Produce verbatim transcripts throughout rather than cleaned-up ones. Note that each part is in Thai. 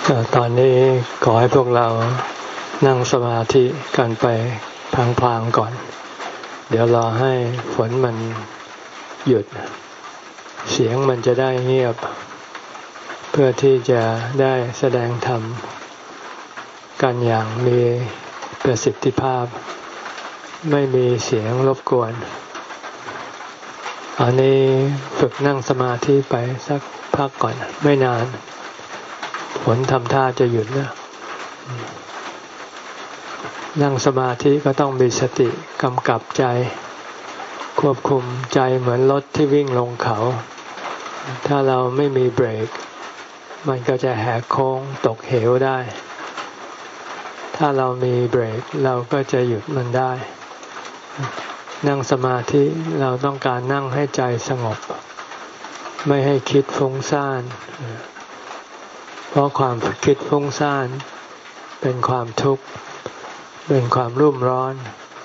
ตอนนี้ขอให้พวกเรานั่งสมาธิกันไปพลางๆก่อน เดี๋ยวรอให้ฝนมันหยุดเสียงมันจะได้เงียบเพื่อที่จะได้แสดงธรรมกันอย่างมีประสิทธิภาพไม่มีเสียงรบกวนอันนี้ฝึกนั่งสมาธิไปสักพักก่อนไม่นานฝนทำท่าจะหยุดแล้วนั่งสมาธิก็ต้องมีสติกำกับใจควบคุมใจเหมือนรถที่วิ่งลงเขาถ้าเราไม่มีเบรกมันก็จะแหกโค้งตกเหวได้ถ้าเรามีเบรกเราก็จะหยุดมันได้นั่งสมาธิเราต้องการนั่งให้ใจสงบไม่ให้คิดฟุ้งซ่านเพราะความคิดฟุ้งซ่านเป็นความทุกข์เป็นความรุ่มร้อน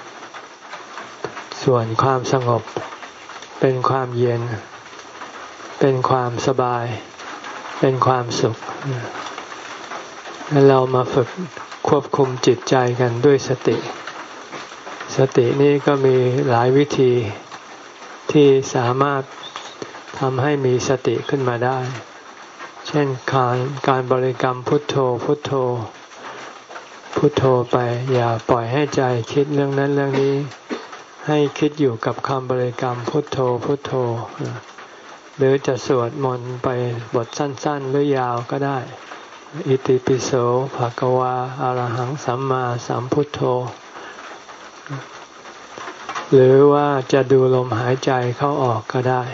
ส่วนความสงบเป็นความเย็นเป็นความสบายเป็นความสุขให้เรามาฝึกควบคุมจิตใจกันด้วยสติสตินี้ก็มีหลายวิธีที่สามารถทำให้มีสติขึ้นมาได้เช่นการการบริกรรมพุทโธพุทโธพุทโธไปอย่าปล่อยให้ใจคิดเรื่องนั้นเรื่องนี้ให้คิดอยู่กับคำบริกรรมพุทโธพุทโธหรือจะสวดมนต์ไปบทสั้นๆหรือยาวก็ได้อิติปิโสภะคะวาอะระหังสัมมาสัมพุทโธหรือว่าจะดูลมหายใจเข้าออกก็ได้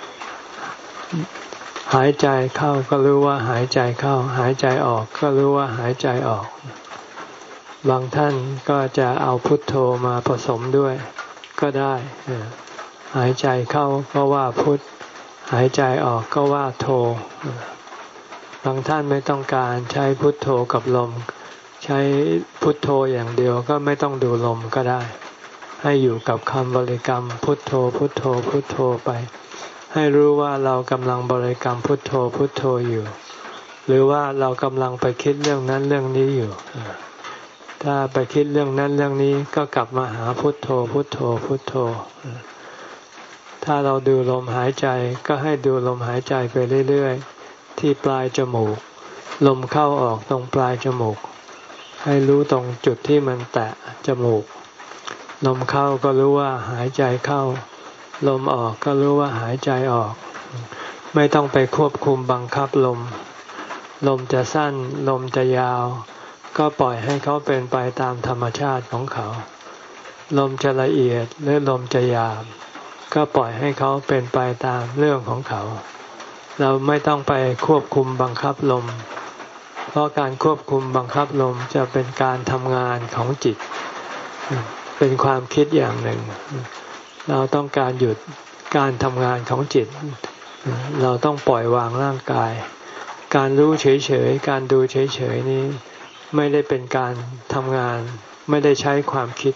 หายใจเข้าก็รู้ว่าหายใจเข้าหายใจออกก็รู้ว่าหายใจออกบางท่านก็จะเอาพุทโธมาผสมด้วยก็ได้หายใจเข้าก็ว่าพุทหายใจออกก็ว่าโธบางท่านไม่ต้องการใช้พุทโธกับลมใช้พุทโธอย่างเดียวก็ไม่ต้องดูลมก็ได้ให้อยู่กับคำบริกรรมพุทโธพุทโธพุทโธไปให้รู้ว่าเรากำลังบริกรรมพุทโธพุทโธอยู่หรือว่าเรากำลังไปคิดเรื่องนั้นเรื่องนี้อยู่ถ้าไปคิดเรื่องนั้นเรื่องนี้ก็กลับมาหาพุทโธพุทโธพุทโธถ้าเราดูลมหายใจก็ให้ดูลมหายใจไปเรื่อยๆที่ปลายจมูกลมเข้าออกตรงปลายจมูกให้รู้ตรงจุดที่มันแตะจมูกลมเข้าก็รู้ว่าหายใจเข้าลมออกก็รู้ว่าหายใจออกไม่ต้องไปควบคุมบังคับลมลมจะสั้นลมจะยาวก็ปล่อยให้เขาเป็นไปตามธรรมชาติของเขาลมจะละเอียดหรือลมจะหยาบก็ปล่อยให้เขาเป็นไปตามเรื่องของเขาเราไม่ต้องไปควบคุมบังคับลมเพราะการควบคุมบังคับลมจะเป็นการทำงานของจิตเป็นความคิดอย่างหนึ่งเราต้องการหยุดการทำงานของจิตเราต้องปล่อยวางร่างกายการรู้เฉยๆการดูเฉยๆนี้ไม่ได้เป็นการทำงานไม่ได้ใช้ความคิด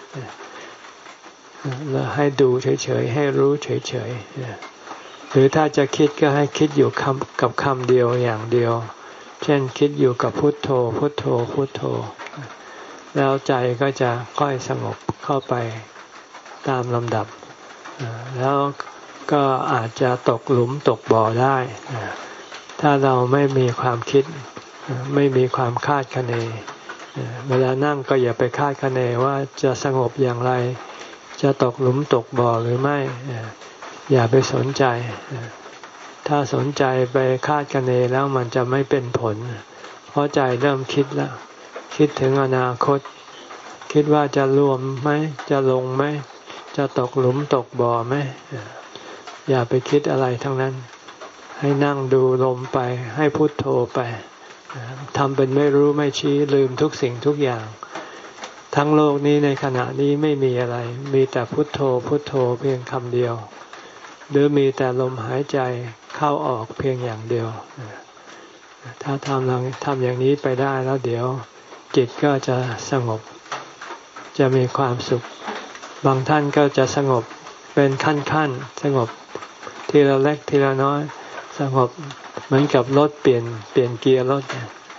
เราให้ดูเฉยๆให้รู้เฉยๆหรือถ้าจะคิดก็ให้คิดอยู่คำกับคำเดียวอย่างเดียวเช่นคิดอยู่กับพุทโธพุทโธพุทโธแล้วใจก็จะค่อยสงบเข้าไปตามลำดับแล้วก็อาจจะตกหลุมตกบ่อได้ถ้าเราไม่มีความคิดไม่มีความคาดคะเนเวลานั่งก็อย่าไปคาดคะเนว่าจะสงบอย่างไรจะตกหลุมตกบ่อหรือไม่อย่าไปสนใจถ้าสนใจไปคาดคะเนแล้วมันจะไม่เป็นผลเพราะใจเริ่มคิดแล้วคิดถึงอนาคตคิดว่าจะรวมไหมจะลงไหมจะตกหลุมตกบ่อไหมอย่าไปคิดอะไรทั้งนั้นให้นั่งดูลมไปให้พุทโธไปทำเป็นไม่รู้ไม่ชี้ลืมทุกสิ่งทุกอย่างทั้งโลกนี้ในขณะนี้ไม่มีอะไรมีแต่พุทโธพุทโธเพียงคำเดียวหรือมีแต่ลมหายใจเข้าออกเพียงอย่างเดียวถ้าทำทำอย่างนี้ไปได้แล้วเดี๋ยวจิตก็จะสงบจะมีความสุขบางท่านก็จะสงบเป็นขั้นๆสงบทีละเล็กทีละน้อยสงบเหมือนกับรถเปลี่ยนเปลี่ยนเกียร์รถ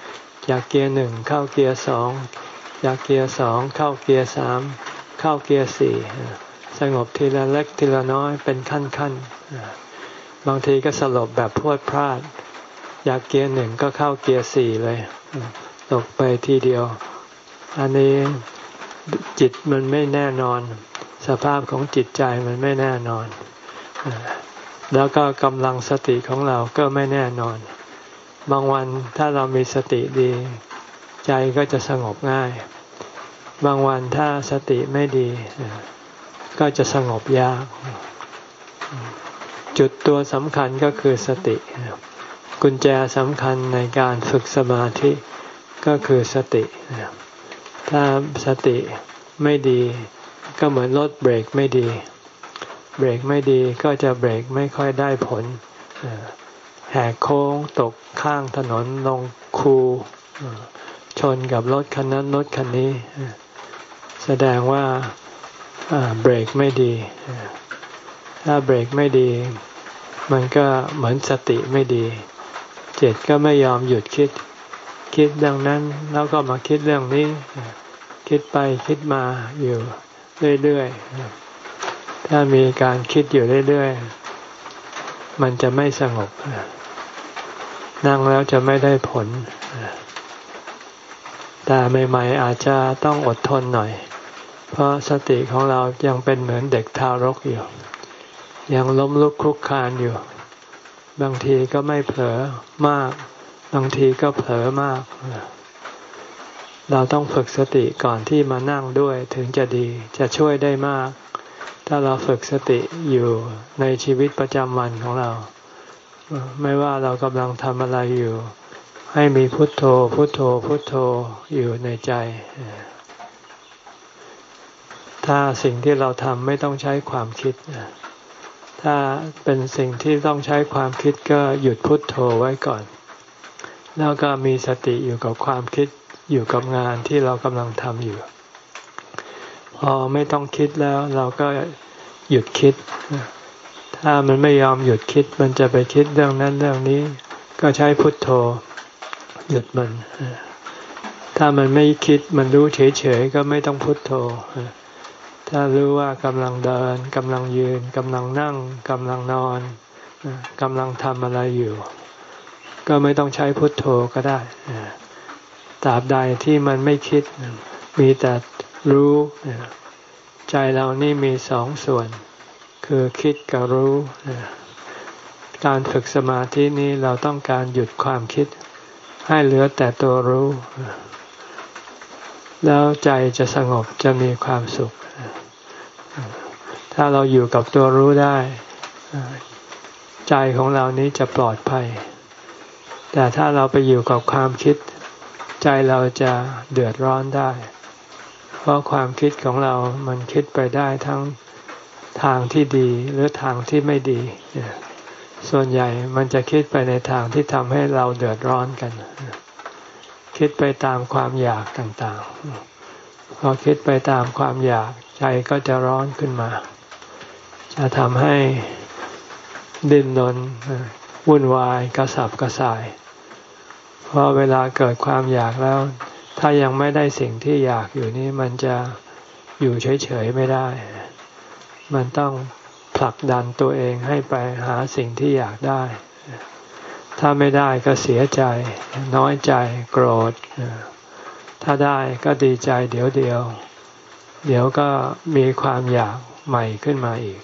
จากเกียร์หนึ่งเข้าเกียร์สองจากเกียร์สองเข้าเกียร์สามเข้าเกียร์สี่สงบทีละเล็กทีละน้อยเป็นขั้นๆบางทีก็สลบแบบพรวดพลาดจากเกียร์หนึ่งก็เข้าเกียร์สี่เลยตกไปทีเดียวอันนี้จิตมันไม่แน่นอนสภาพของจิตใจมันไม่แน่นอนแล้วก็กำลังสติของเราก็ไม่แน่นอนบางวันถ้าเรามีสติดีใจก็จะสงบง่ายบางวันถ้าสติไม่ดีก็จะสงบยากจุดตัวสำคัญก็คือสติกุญแจสำคัญในการฝึกสมาธิก็คือสติถ้าสติไม่ดีก็เหมือนรถเบรกไม่ดีเบรกไม่ดีก็จะเบรกไม่ค่อยได้ผลแหกโค้งตกข้างถนนลงคูชนกับรถคันนั้นรถคันนี้แสดงว่าเบรกไม่ดีถ้าเบรกไม่ดีมันก็เหมือนสติไม่ดีจิตก็ไม่ยอมหยุดคิดคิดเรื่องนั้นแล้วก็มาคิดเรื่องนี้คิดไปคิดมาอยู่เรื่อยๆถ้ามีการคิดอยู่เรื่อยๆมันจะไม่สงบนั่งแล้วจะไม่ได้ผลแต่ใหม่ๆอาจจะต้องอดทนหน่อยเพราะสติของเรายังเป็นเหมือนเด็กทารกอยู่ยังล้มลุกคลุกคลานอยู่บางทีก็ไม่เผลอมากบางทีก็เผลอมากเราต้องฝึกสติก่อนที่มานั่งด้วยถึงจะดีจะช่วยได้มากถ้าเราฝึกสติอยู่ในชีวิตประจำวันของเราไม่ว่าเรากำลังทำอะไรอยู่ให้มีพุทโธพุทโธพุทโธอยู่ในใจถ้าสิ่งที่เราทำไม่ต้องใช้ความคิดถ้าเป็นสิ่งที่ต้องใช้ความคิดก็หยุดพุทโธไว้ก่อนแล้วก็มีสติอยู่กับความคิดอยู่กับงานที่เรากำลังทำอยู่พอไม่ต้องคิดแล้วเราก็หยุดคิดถ้ามันไม่ยอมหยุดคิดมันจะไปคิดเรื่องนั้นเรื่องนี้ก็ใช้พุทโธหยุดมันถ้ามันไม่คิดมันรู้เฉยๆก็ไม่ต้องพุทโธถ้ารู้ว่ากำลังเดินกำลังยืนกำลังนั่งกำลังนอนกำลังทำอะไรอยู่ก็ไม่ต้องใช้พุทโธก็ได้ตราบใดที่มันไม่คิดมีแต่รู้ใจเรานี่มีสองส่วนคือคิดกับรู้การฝึกสมาธินี้เราต้องการหยุดความคิดให้เหลือแต่ตัวรู้แล้วใจจะสงบจะมีความสุขถ้าเราอยู่กับตัวรู้ได้ใจของเรานี้จะปลอดภัยแต่ถ้าเราไปอยู่กับความคิดใจเราจะเดือดร้อนได้เพราะความคิดของเรามันคิดไปได้ทั้งทางที่ดีหรือทางที่ไม่ดีส่วนใหญ่มันจะคิดไปในทางที่ทำให้เราเดือดร้อนกันคิดไปตามความอยากต่างๆพอคิดไปตามความอยากใจก็จะร้อนขึ้นมาจะทำให้ดิ้นรนวุ่นวายกระสับกระส่ายเพราะเวลาเกิดความอยากแล้วถ้ายังไม่ได้สิ่งที่อยากอยู่นี่มันจะอยู่เฉยๆไม่ได้มันต้องผลักดันตัวเองให้ไปหาสิ่งที่อยากได้ถ้าไม่ได้ก็เสียใจน้อยใจโกรธถ้าได้ก็ดีใจเดี๋ยวเดียวเดี๋ยวก็มีความอยากใหม่ขึ้นมาอีก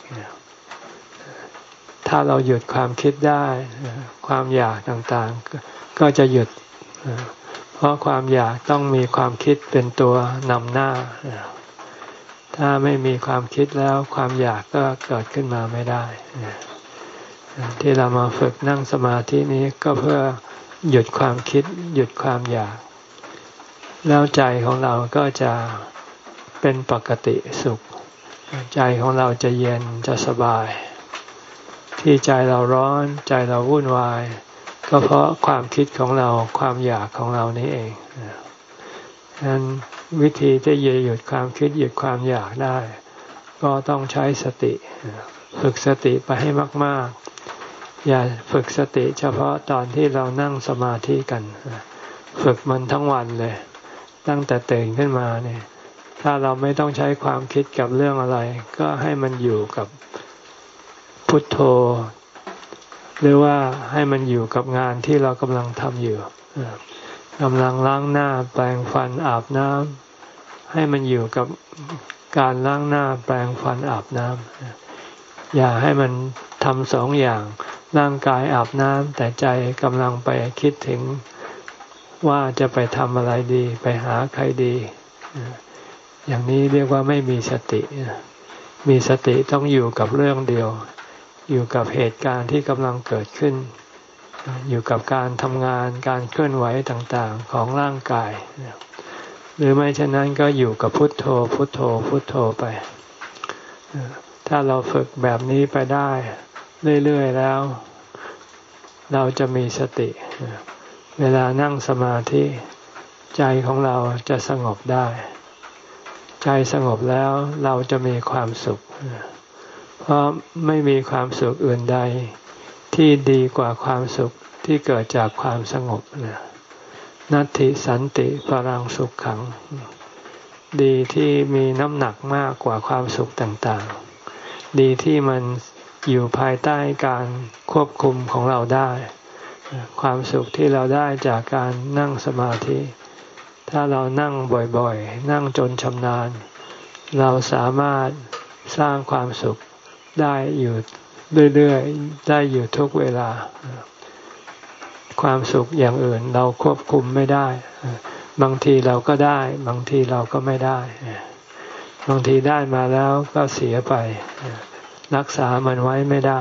ถ้าเราหยุดความคิดได้ความอยากต่างๆก็จะหยุดเพราะความอยากต้องมีความคิดเป็นตัวนำหน้าถ้าไม่มีความคิดแล้วความอยากก็เกิดขึ้นมาไม่ได้ที่เรามาฝึกนั่งสมาธินี้ก็เพื่อหยุดความคิดหยุดความอยากแล้วใจของเราก็จะเป็นปกติสุขใจของเราจะเย็นจะสบายที่ใจเราร้อนใจเราวุ่นวายก็เพราะความคิดของเราความอยากของเรานี่เองฉะนั้นวิธีที่จะหยุดความคิดหยุดความอยากได้ก็ต้องใช้สติฝึกสติไปให้มากๆอย่าฝึกสติเฉพาะตอนที่เรานั่งสมาธิกันฝึกมันทั้งวันเลยตั้งแต่ตื่นขึ้นมาเนี่ยถ้าเราไม่ต้องใช้ความคิดกับเรื่องอะไรก็ให้มันอยู่กับพุทโธหรือว่าให้มันอยู่กับงานที่เรากำลังทำอยู่กำลังล้างหน้าแปรงฟันอาบน้ำให้มันอยู่กับการล้างหน้าแปรงฟันอาบน้ำอย่าให้มันทำสองอย่างร่างกายอาบน้ำแต่ใจกำลังไปคิดถึงว่าจะไปทำอะไรดีไปหาใครดีอย่างนี้เรียกว่าไม่มีสติมีสติต้องอยู่กับเรื่องเดียวอยู่กับเหตุการณ์ที่กำลังเกิดขึ้นอยู่กับการทำงานการเคลื่อนไหวต่างๆของร่างกายหรือไม่เช่นนั้นก็อยู่กับพุทโธพุทโธพุทโธไปถ้าเราฝึกแบบนี้ไปได้เรื่อยๆแล้วเราจะมีสติเวลานั่งสมาธิใจของเราจะสงบได้ใจสงบแล้วเราจะมีความสุขเพราะไม่มีความสุขอื่นใดที่ดีกว่าความสุขที่เกิดจากความสงบนัตถิสันติปรังสุขขังดีที่มีน้ำหนักมากกว่าความสุขต่างๆดีที่มันอยู่ภายใต้การควบคุมของเราได้ความสุขที่เราได้จากการนั่งสมาธิถ้าเรานั่งบ่อยๆนั่งจนชำนาญเราสามารถสร้างความสุขได้อยู่เรื่อยๆได้อยู่ทุกเวลาความสุขอย่างอื่นเราควบคุมไม่ได้บางทีเราก็ได้บางทีเราก็ไม่ได้บางทีได้มาแล้วก็เสียไปรักษามันไว้ไม่ได้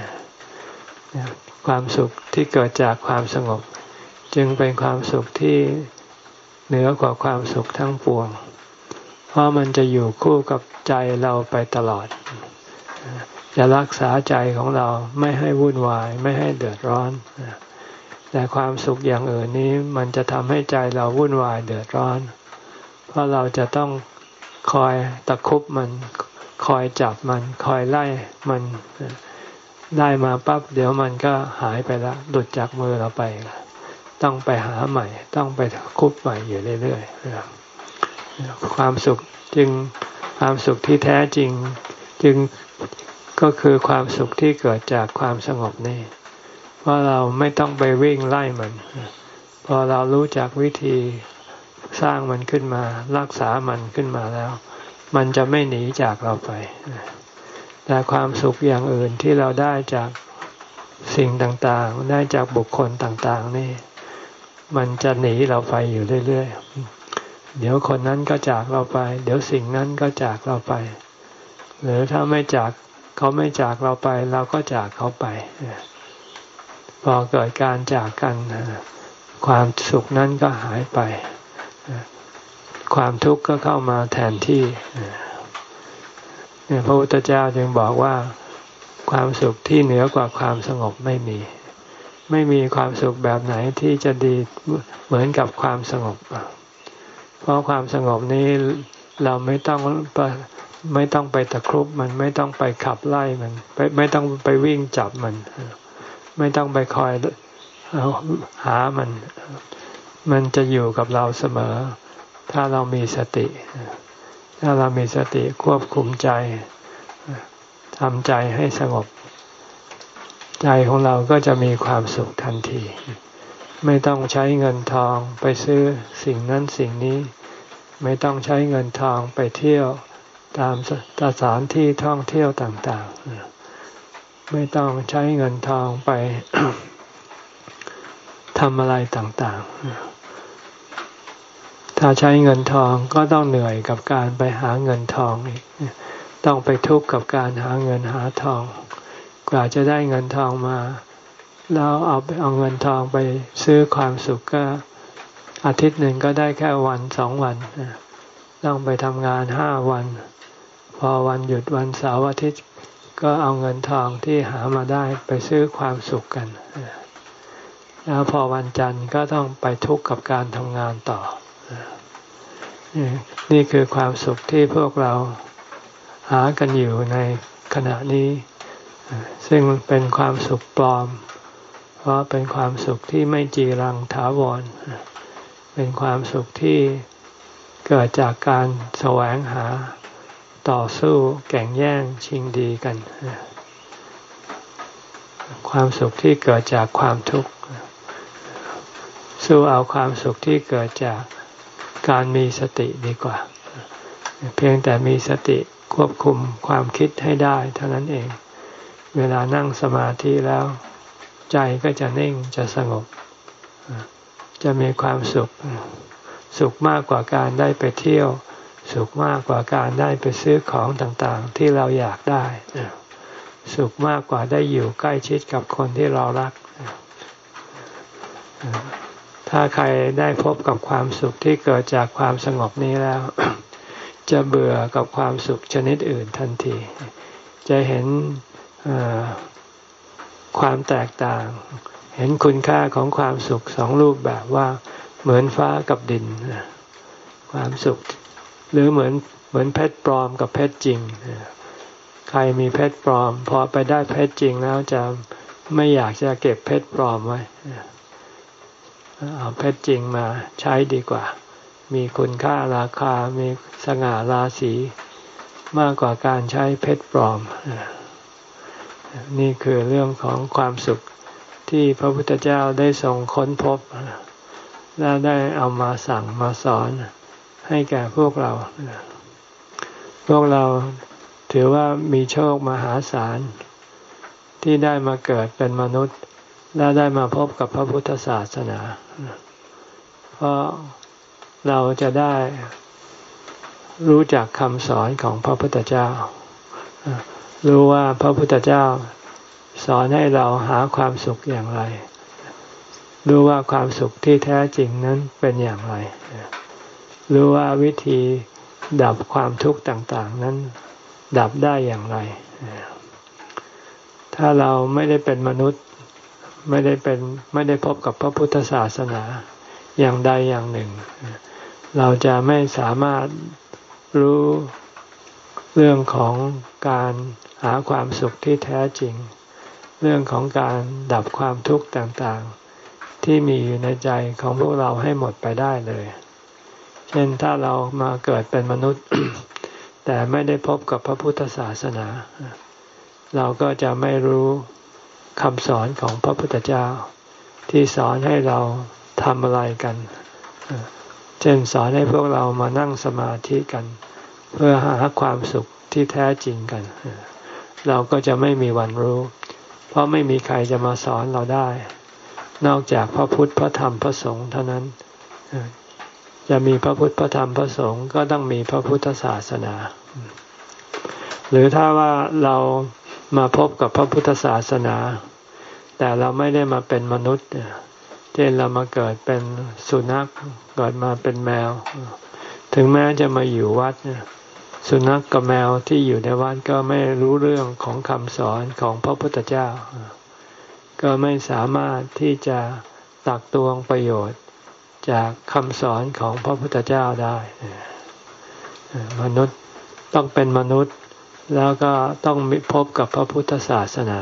ความสุขที่เกิดจากความสงบจึงเป็นความสุขที่เหนือกว่าความสุขทั้งปวงเพราะมันจะอยู่คู่กับใจเราไปตลอดจะรักษาใจของเราไม่ให้วุ่นวายไม่ให้เดือดร้อนแต่ความสุขอย่างอื่นนี้มันจะทำให้ใจเราวุ่นวายเดือดร้อนเพราะเราจะต้องคอยตะคุบมันคอยจับมันคอยไล่มันได้มาปั๊บเดี๋ยวมันก็หายไปละหลุดจากมือเราไปต้องไปหาใหม่ต้องไปคุบใหม่อยู่เรื่อยๆความสุขจึงความสุขที่แท้จริงจึงก็คือความสุขที่เกิดจากความสงบนี่เพราะเราไม่ต้องไปวิ่งไล่มันพอเรารู้จักวิธีสร้างมันขึ้นมารักษามันขึ้นมาแล้วมันจะไม่หนีจากเราไปแต่ความสุขอย่างอื่นที่เราได้จากสิ่งต่างๆได้จากบุคคลต่างๆนี่มันจะหนีเราไปอยู่เรื่อยๆเดี๋ยวคนนั้นก็จากเราไปเดี๋ยวสิ่งนั้นก็จากเราไปหรือถ้าไม่จากเขาไม่จากเราไปเราก็จากเขาไปพอเกิดการจากกันความสุขนั้นก็หายไปความทุกข์ก็เข้ามาแทนที่พระพุทธเจ้าจึงบอกว่าความสุขที่เหนือกว่าความสงบไม่มีไม่มีความสุขแบบไหนที่จะดีเหมือนกับความสงบเพราะความสงบนี้เราไม่ต้องไม่ต้องไปตะครุบมันไม่ต้องไปขับไล่มันไม่ไม่ต้องไปวิ่งจับมันไม่ต้องไปคอยหามันมันจะอยู่กับเราเสมอถ้าเรามีสติถ้าเรามีสติควบคุมใจทำใจให้สงบใจของเราก็จะมีความสุขทันทีไม่ต้องใช้เงินทองไปซื้อสิ่งนั้นสิ่งนี้ไม่ต้องใช้เงินทองไปเที่ยวตามสถานที่ท่องเที่ยวต่างๆไม่ต้องใช้เงินทองไป ทำอะไรต่างๆถ้าใช้เงินทองก็ต้องเหนื่อยกับการไปหาเงินทองอีกต้องไปทุกข์กับการหาเงินหาทองกว่าจะได้เงินทองมาแล้วเอาไปเอาเงินทองไปซื้อความสุขก็อาทิตย์หนึ่งก็ได้แค่วันสองวันต้องไปทำงานห้าวันพอวันหยุดวันเสาร์อาทิตย์ก็เอาเงินทองที่หามาได้ไปซื้อความสุขกันแล้วพอวันจันทร์ก็ต้องไปทุกข์กับการทำงานต่อนี่คือความสุขที่พวกเราหากันอยู่ในขณะนี้ซึ่งเป็นความสุขปลอมเพราะเป็นความสุขที่ไม่จีรังถาวรเป็นความสุขที่เกิดจากการแสวงหาต่อสู้แข่งแย่งชิงดีกันความสุขที่เกิดจากความทุกข์สู้เอาความสุขที่เกิดจากการมีสติดีกว่าเพียงแต่มีสติควบคุมความคิดให้ได้เท่านั้นเองเวลานั่งสมาธิแล้วใจก็จะนิ่งจะสงบจะมีความสุขสุขมากกว่าการได้ไปเที่ยวสุขมากกว่าการได้ไปซื้อของต่างๆที่เราอยากได้สุขมากกว่าได้อยู่ใกล้ชิดกับคนที่เรารักถ้าใครได้พบกับความสุขที่เกิดจากความสงบนี้แล้ว จะเบื่อกับความสุขชนิดอื่นทันทีจะเห็นความแตกต่างเห็นคุณค่าของความสุขสองรูปแบบว่าเหมือนฟ้ากับดินความสุขหรือเหมือนเหมือนเพชรปลอมกับเพชรจริงใครมีเพชรปลอมพอไปได้เพชรจริงแล้วจะไม่อยากจะเก็บเพชรปลอมไว้เอาเพชรจริงมาใช้ดีกว่ามีคุณค่าราคามีสง่าราศีมากกว่าการใช้เพชรปลอมนี่คือเรื่องของความสุขที่พระพุทธเจ้าได้ทรงค้นพบและได้เอามาสั่งมาสอนให้แก่พวกเราพวกเราถือว่ามีโชคมหาศาลที่ได้มาเกิดเป็นมนุษย์และได้มาพบกับพระพุทธศาสนาเพราะเราจะได้รู้จักคำสอนของพระพุทธเจ้ารู้ว่าพระพุทธเจ้าสอนให้เราหาความสุขอย่างไรรู้ว่าความสุขที่แท้จริงนั้นเป็นอย่างไรรู้ว่าวิธีดับความทุกข์ต่างๆนั้นดับได้อย่างไรถ้าเราไม่ได้เป็นมนุษย์ไม่ได้เป็นไม่ได้พบกับพระพุทธศาสนาอย่างใดอย่างหนึ่งเราจะไม่สามารถรู้เรื่องของการหาความสุขที่แท้จริงเรื่องของการดับความทุกข์ต่างๆที่มีอยู่ในใจของพวกเราให้หมดไปได้เลยเช่นถ้าเรามาเกิดเป็นมนุษย์ แต่ไม่ได้พบกับพระพุทธศาสนาเราก็จะไม่รู้คำสอนของพระพุทธเจ้าที่สอนให้เราทำอะไรกันเช่นสอนให้พวกเรามานั่งสมาธิกันเพื่อหาความสุขที่แท้จริงกันเราก็จะไม่มีวันรู้เพราะไม่มีใครจะมาสอนเราได้นอกจากพระพุทธพระธรรมพระสงฆ์เท่านั้นจะมีพระพุทธพระธรรมพระสงฆ์ก็ต้องมีพระพุทธศาสนาหรือถ้าว่าเรามาพบกับพระพุทธศาสนาแต่เราไม่ได้มาเป็นมนุษย์เช่นเรามาเกิดเป็นสุนัขเกิดมาเป็นแมวถึงแม้จะมาอยู่วัดสุนัขกับแมวที่อยู่ในวัดก็ไม่รู้เรื่องของคำสอนของพระพุทธเจ้าก็ไม่สามารถที่จะตักตวงประโยชน์จากคำสอนของพระพุทธเจ้าได้มนุษย์ต้องเป็นมนุษย์แล้วก็ต้องพบกับพระพุทธศาสนา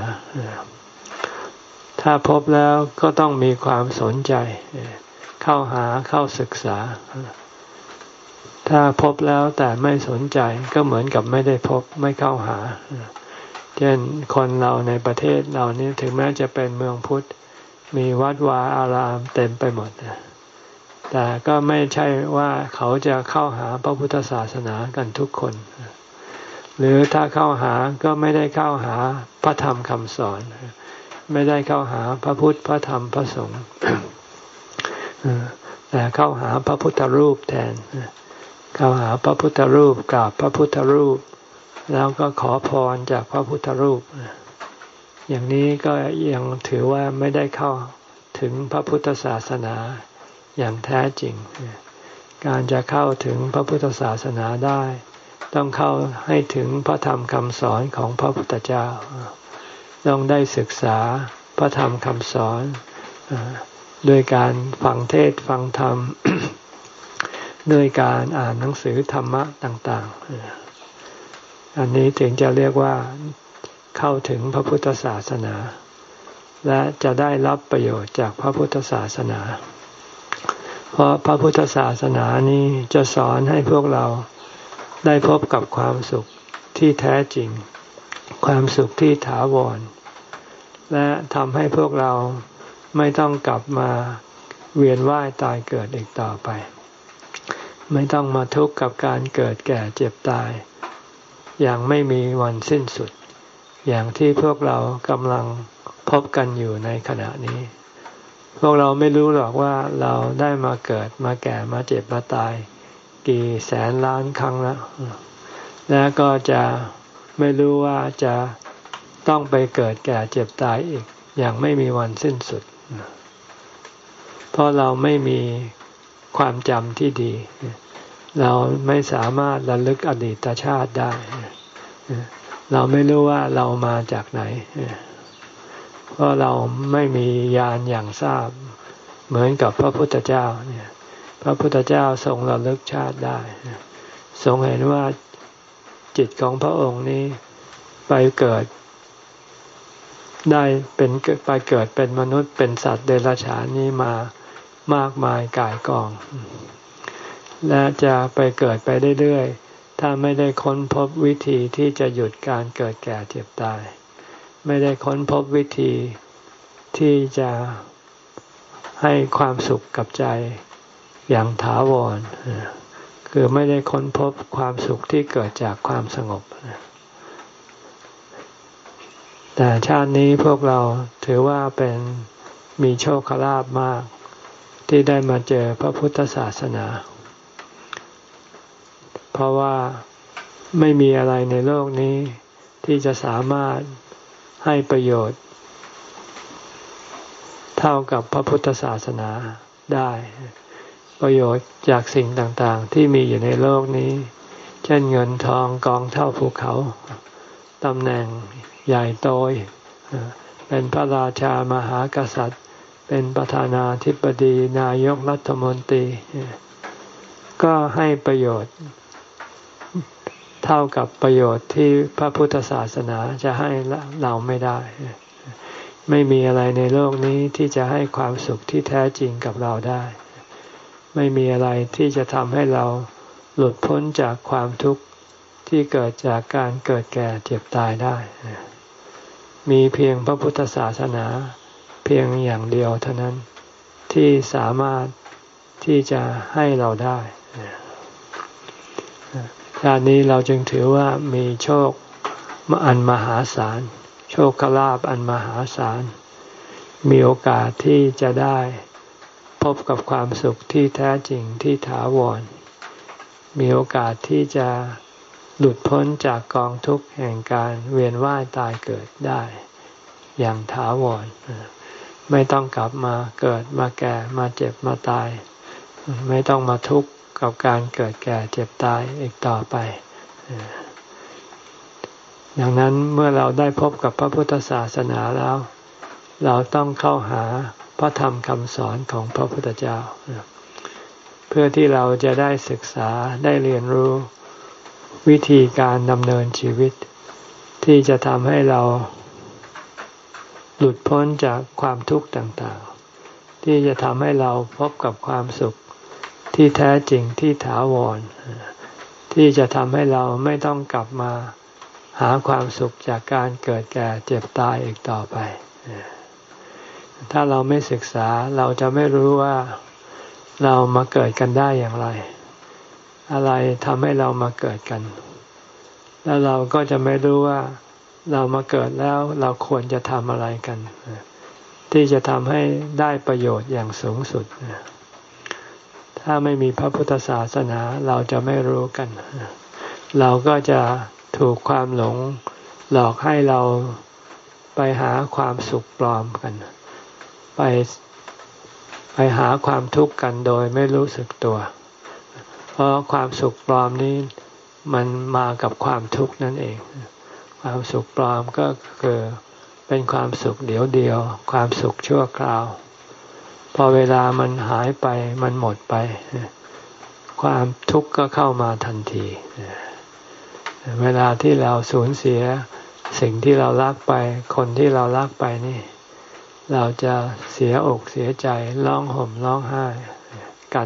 ถ้าพบแล้วก็ต้องมีความสนใจเข้าหาเข้าศึกษาถ้าพบแล้วแต่ไม่สนใจก็เหมือนกับไม่ได้พบไม่เข้าหาเช่นคนเราในประเทศเรานี้ถึงแม้จะเป็นเมืองพุทธมีวัดวาอารามเต็มไปหมดแต่ก็ไม่ใช่ว่าเขาจะเข้าหาพระพุทธศาสนากันทุกคนหรือถ้าเข้าหาก็ไม่ได้เข้าหาพระธรรมคำสอนไม่ได้เข้าหาพระพุทธพระธรรมพระสงฆ์แต่เข้าหาพระพุทธรูปแทนเข้าหาพระพุทธรูปกราบพระพุทธรูปแล้วก็ขอพรจากพระพุทธรูปอย่างนี้ก็ยังถือว่าไม่ได้เข้าถึงพระพุทธศาสนาอย่างแท้จริงการจะเข้าถึงพระพุทธศาสนาได้ต้องเข้าให้ถึงพระธรรมคำสอนของพระพุทธเจ้าต้องได้ศึกษาพระธรรมคำสอนด้วยการฟังเทศน์ฟังธรรม ด้วยการอ่านหนังสือธรรมะต่างๆอันนี้ถึงจะเรียกว่าเข้าถึงพระพุทธศาสนาและจะได้รับประโยชน์จากพระพุทธศาสนาเพราะพระพุทธศาสนานี้จะสอนให้พวกเราได้พบกับความสุขที่แท้จริงความสุขที่ถาวรและทำให้พวกเราไม่ต้องกลับมาเวียนว่ายตายเกิดอีกต่อไปไม่ต้องมาทุกข์กับการเกิดแก่เจ็บตายอย่างไม่มีวันสิ้นสุดอย่างที่พวกเรากำลังพบกันอยู่ในขณะนี้พวกเราไม่รู้หรอกว่าเราได้มาเกิดมาแก่มาเจ็บมาตายกี่แสนล้านครั้งแล้วและก็จะไม่รู้ว่าจะต้องไปเกิดแก่เจ็บตายอีกอย่างไม่มีวันสิ้นสุดเพราะเราไม่มีความจำที่ดีเราไม่สามารถระลึกอดีตชาติได้เราไม่รู้ว่าเรามาจากไหนเพราะเราไม่มีญาณอย่างทราบเหมือนกับพระพุทธเจ้าเนี่ยพระพุทธเจ้าทรงระลึกชาติได้ทรงเห็นว่าจิตของพระองค์นี้ไปเกิดได้เป็นไปเกิดเป็นมนุษย์เป็นสัตว์เดรัจฉานนี้มามากมายก่ายกองและจะไปเกิดไปเรื่อยๆถ้าไม่ได้ค้นพบวิธีที่จะหยุดการเกิดแก่เจ็บตายไม่ได้ค้นพบวิธีที่จะให้ความสุขกับใจอย่างถาวรคือไม่ได้ค้นพบความสุขที่เกิดจากความสงบแต่ชาตินี้พวกเราถือว่าเป็นมีโชคลาภมากที่ได้มาเจอพระพุทธศาสนาเพราะว่าไม่มีอะไรในโลกนี้ที่จะสามารถให้ประโยชน์เท่ากับพระพุทธศาสนาได้ประโยชน์จากสิ่งต่างๆที่มีอยู่ในโลกนี้เช่นเงินทองกองเท่าภูเขาตำแหน่งใหญ่โตเป็นพระราชามหากษัตริย์เป็นประธานาธิบดีนายกรัฐมนตรีก็ให้ประโยชน์เท่ากับประโยชน์ที่พระพุทธศาสนาจะให้เราไม่ได้ไม่มีอะไรในโลกนี้ที่จะให้ความสุขที่แท้จริงกับเราได้ไม่มีอะไรที่จะทำให้เราหลุดพ้นจากความทุกข์ที่เกิดจากการเกิดแก่เจ็บตายได้มีเพียงพระพุทธศาสนาเพียงอย่างเดียวเท่านั้นที่สามารถที่จะให้เราได้ชาตินี้เราจึงถือว่ามีโชคอันมหาศาลโชคลาภอันมหาศาลมีโอกาสที่จะได้พบกับความสุขที่แท้จริงที่ถาวรมีโอกาสที่จะหลุดพ้นจากกองทุกข์แห่งการเวียนว่ายตายเกิดได้อย่างถาวรไม่ต้องกลับมาเกิดมาแก่มาเจ็บมาตายไม่ต้องมาทุกข์กับการเกิดแก่เจ็บตายอีกต่อไปดังนั้นเมื่อเราได้พบกับพระพุทธศาสนาแล้วเราต้องเข้าหาพระธรรมคำสอนของพระพุทธเจ้าเพื่อที่เราจะได้ศึกษาได้เรียนรู้วิธีการดำเนินชีวิตที่จะทำให้เราหลุดพ้นจากความทุกข์ต่างๆที่จะทำให้เราพบกับความสุขที่แท้จริงที่ถาวรที่จะทำให้เราไม่ต้องกลับมาหาความสุขจากการเกิดแก่เจ็บตายอีกต่อไปถ้าเราไม่ศึกษาเราจะไม่รู้ว่าเรามาเกิดกันได้อย่างไรอะไรทำให้เรามาเกิดกันแล้วเราก็จะไม่รู้ว่าเรามาเกิดแล้วเราควรจะทำอะไรกันที่จะทำให้ได้ประโยชน์อย่างสูงสุดถ้าไม่มีพระพุทธศาสนาเราจะไม่รู้กันเราก็จะถูกความหลงหลอกให้เราไปหาความสุขปลอมกันไปไปหาความทุกข์กันโดยไม่รู้สึกตัวเพราะความสุขปลอมนี้มันมากับความทุกข์นั่นเองความสุขปลอมก็คือเป็นความสุขเดียวเดียวความสุขชั่วคราวพอเวลามันหายไปมันหมดไปความทุกข์ก็เข้ามาทันทีเวลาที่เราสูญเสียสิ่งที่เรารักไปคนที่เรารักไปนี่เราจะเสียอกเสียใจร้องห่มร้องไห้กัน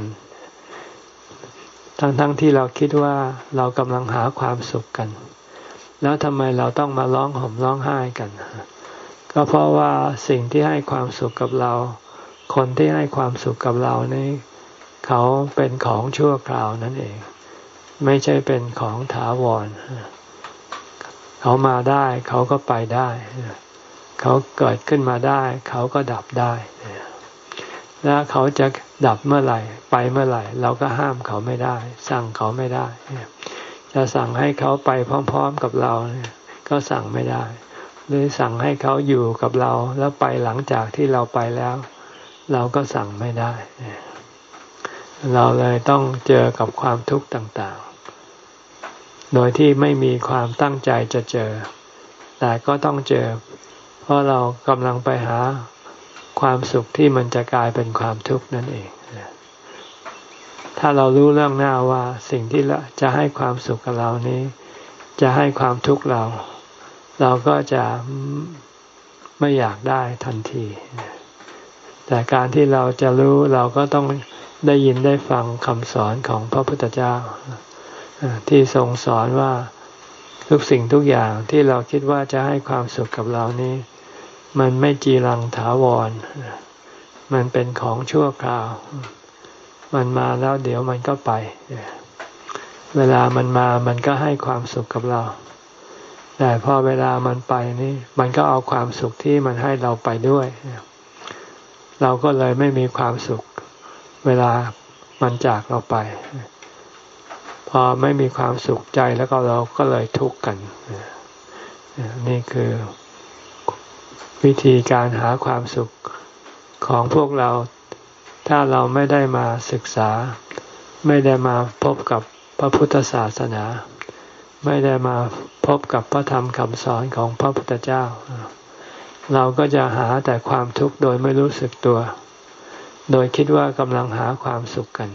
ทั้งๆ ทที่เราคิดว่าเรากำลังหาความสุขกันแล้วทำไมเราต้องมาร้องห่มร้องไห้กันก็เพราะว่าสิ่งที่ให้ความสุขกับเราคนที่ให้ความสุขกับเรานี่เขาเป็นของชั่วคราวนั่นเองไม่ใช่เป็นของถาวรเขามาได้เขาก็ไปได้เขาเกิดขึ้นมาได้เขาก็ดับได้แล้วเขาจะดับเมื่อไหร่ไปเมื่อไหร่เราก็ห้ามเขาไม่ได้สั่งเขาไม่ได้จะสั่งให้เขาไปพร้อมๆกับเราก็สั่งไม่ได้หรือสั่งให้เขาอยู่กับเราแล้วไปหลังจากที่เราไปแล้วเราก็สั่งไม่ได้เราเลยต้องเจอกับความทุกข์ต่างๆโดยที่ไม่มีความตั้งใจจะเจอแต่ก็ต้องเจอเพราะเรากำลังไปหาความสุขที่มันจะกลายเป็นความทุกข์นั่นเองถ้าเรารู้เรื่องหน้าว่าสิ่งที่จะให้ความสุขกับเรานี้จะให้ความทุกข์เราเราก็จะไม่อยากได้ทันทีแต่การที่เราจะรู้เราก็ต้องได้ยินได้ฟังคำสอนของพระพุทธเจ้าที่ทรงสอนว่าทุกสิ่งทุกอย่างที่เราคิดว่าจะให้ความสุขกับเรานี้มันไม่จีรังถาวรมันเป็นของชั่วคราวมันมาแล้วเดี๋ยวมันก็ไปเวลามันมามันก็ให้ความสุขกับเราแต่พอเวลามันไปนี่มันก็เอาความสุขที่มันให้เราไปด้วยเราก็เลยไม่มีความสุขเวลามันจากเราไปพอไม่มีความสุขใจแล้วก็เราก็เลยทุกข์กันนี่คือวิธีการหาความสุขของพวกเราถ้าเราไม่ได้มาศึกษาไม่ได้มาพบกับพระพุทธศาสนาไม่ได้มาพบกับพระธรรมคำสอนของพระพุทธเจ้าเราก็จะหาแต่ความทุกข์โดยไม่รู้สึกตัวโดยคิดว่ากำลังหาความสุขกัน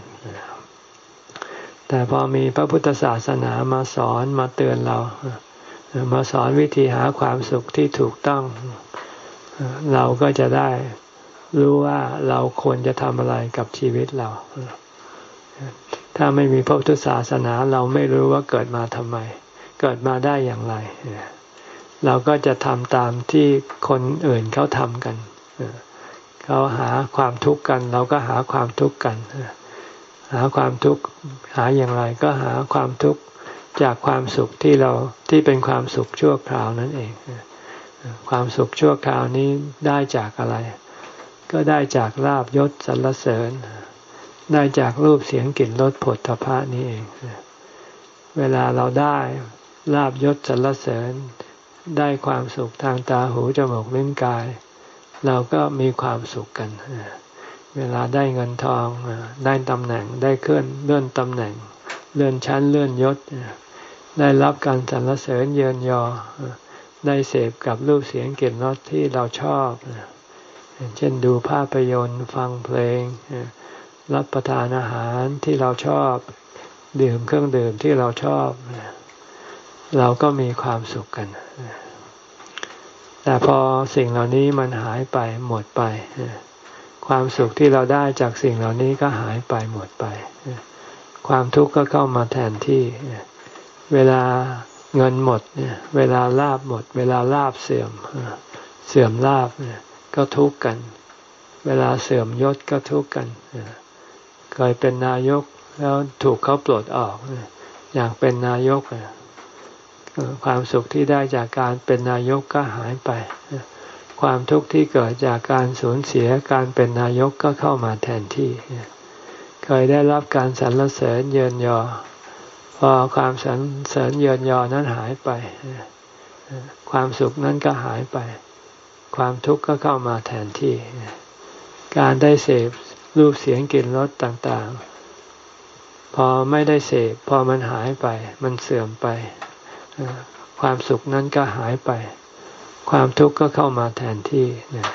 แต่พอมีพระพุทธศาสนามาสอนมาเตือนเรามาสอนวิธีหาความสุขที่ถูกต้องเราก็จะได้รู้ว่าเราควรจะทำอะไรกับชีวิตเราถ้าไม่มีพระพุทธศาสนาเราไม่รู้ว่าเกิดมาทำไมเกิดมาได้อย่างไรเราก็จะทำตามที่คนอื่นเขาทำกันเขาหาความทุกข์กันเราก็หาความทุกข์กันหาความทุกข์หาอย่างไรก็หาความทุกข์จากความสุขที่เราที่เป็นความสุขชั่วคราวนั่นเองความสุขชั่วคราวนี้ได้จากอะไรก็ได้จากลาภยศสรรเสริญได้จากรูปเสียงกลิ่นรสผลทพะนี้เองเวลาเราได้ลาภยศสรรเสริญได้ความสุขทางตาหูจมูกลิ้นกายเราก็มีความสุขกันเวลาได้เงินทองได้ตำแหน่งได้เคลื่อนเลื่อนตำแหน่งเลื่อนชั้นเลื่อนยศได้รับการสรรเสริญเยินยอได้เสพกับรูปเสียงกลิ่นรสที่เราชอบเช่นดูภาพยนตร์ฟังเพลงรับประทานอาหารที่เราชอบดื่มเครื่องดื่มที่เราชอบเราก็มีความสุขกันแต่พอสิ่งเหล่านี้มันหายไปหมดไปความสุขที่เราได้จากสิ่งเหล่านี้ก็หายไปหมดไปความทุกข์ก็เข้ามาแทนที่เวลาเงินหมดเวลาลาภหมดเวลาลาภเสื่อมเสื่อมลาภก็ทุกข์กันเวลาเสื่อมยศก็ทุกข์กันเคยเป็นนายกแล้วถูกเขาปลดออกอยากเป็นนายกความสุขที่ได้จากการเป็นนายกก็หายไปความทุกข์ที่เกิดจากการสูญเสียการเป็นนายกก็เข้ามาแทนที่เคยได้รับการสรรเสริญเยินยอพอความสรรเสริญเยินยอนั้นหายไปความสุขนั้นก็หายไปความทุกข์ก็เข้ามาแทนที่การได้เสพรูปเสียงกลิ่นรสต่างๆพอไม่ได้เสพพอมันหายไปมันเสื่อมไปความสุขนั้นก็หายไปความทุกข์ก็เข้ามาแทนที่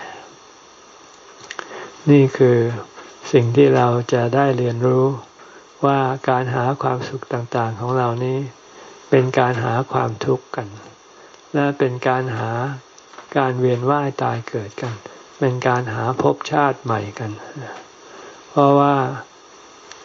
นี่คือสิ่งที่เราจะได้เรียนรู้ว่าการหาความสุขต่างๆของเรานี้เป็นการหาความทุกข์กันและเป็นการหาการเวียนว่ายตายเกิดกันเป็นการหาภพชาติใหม่กันเพราะว่า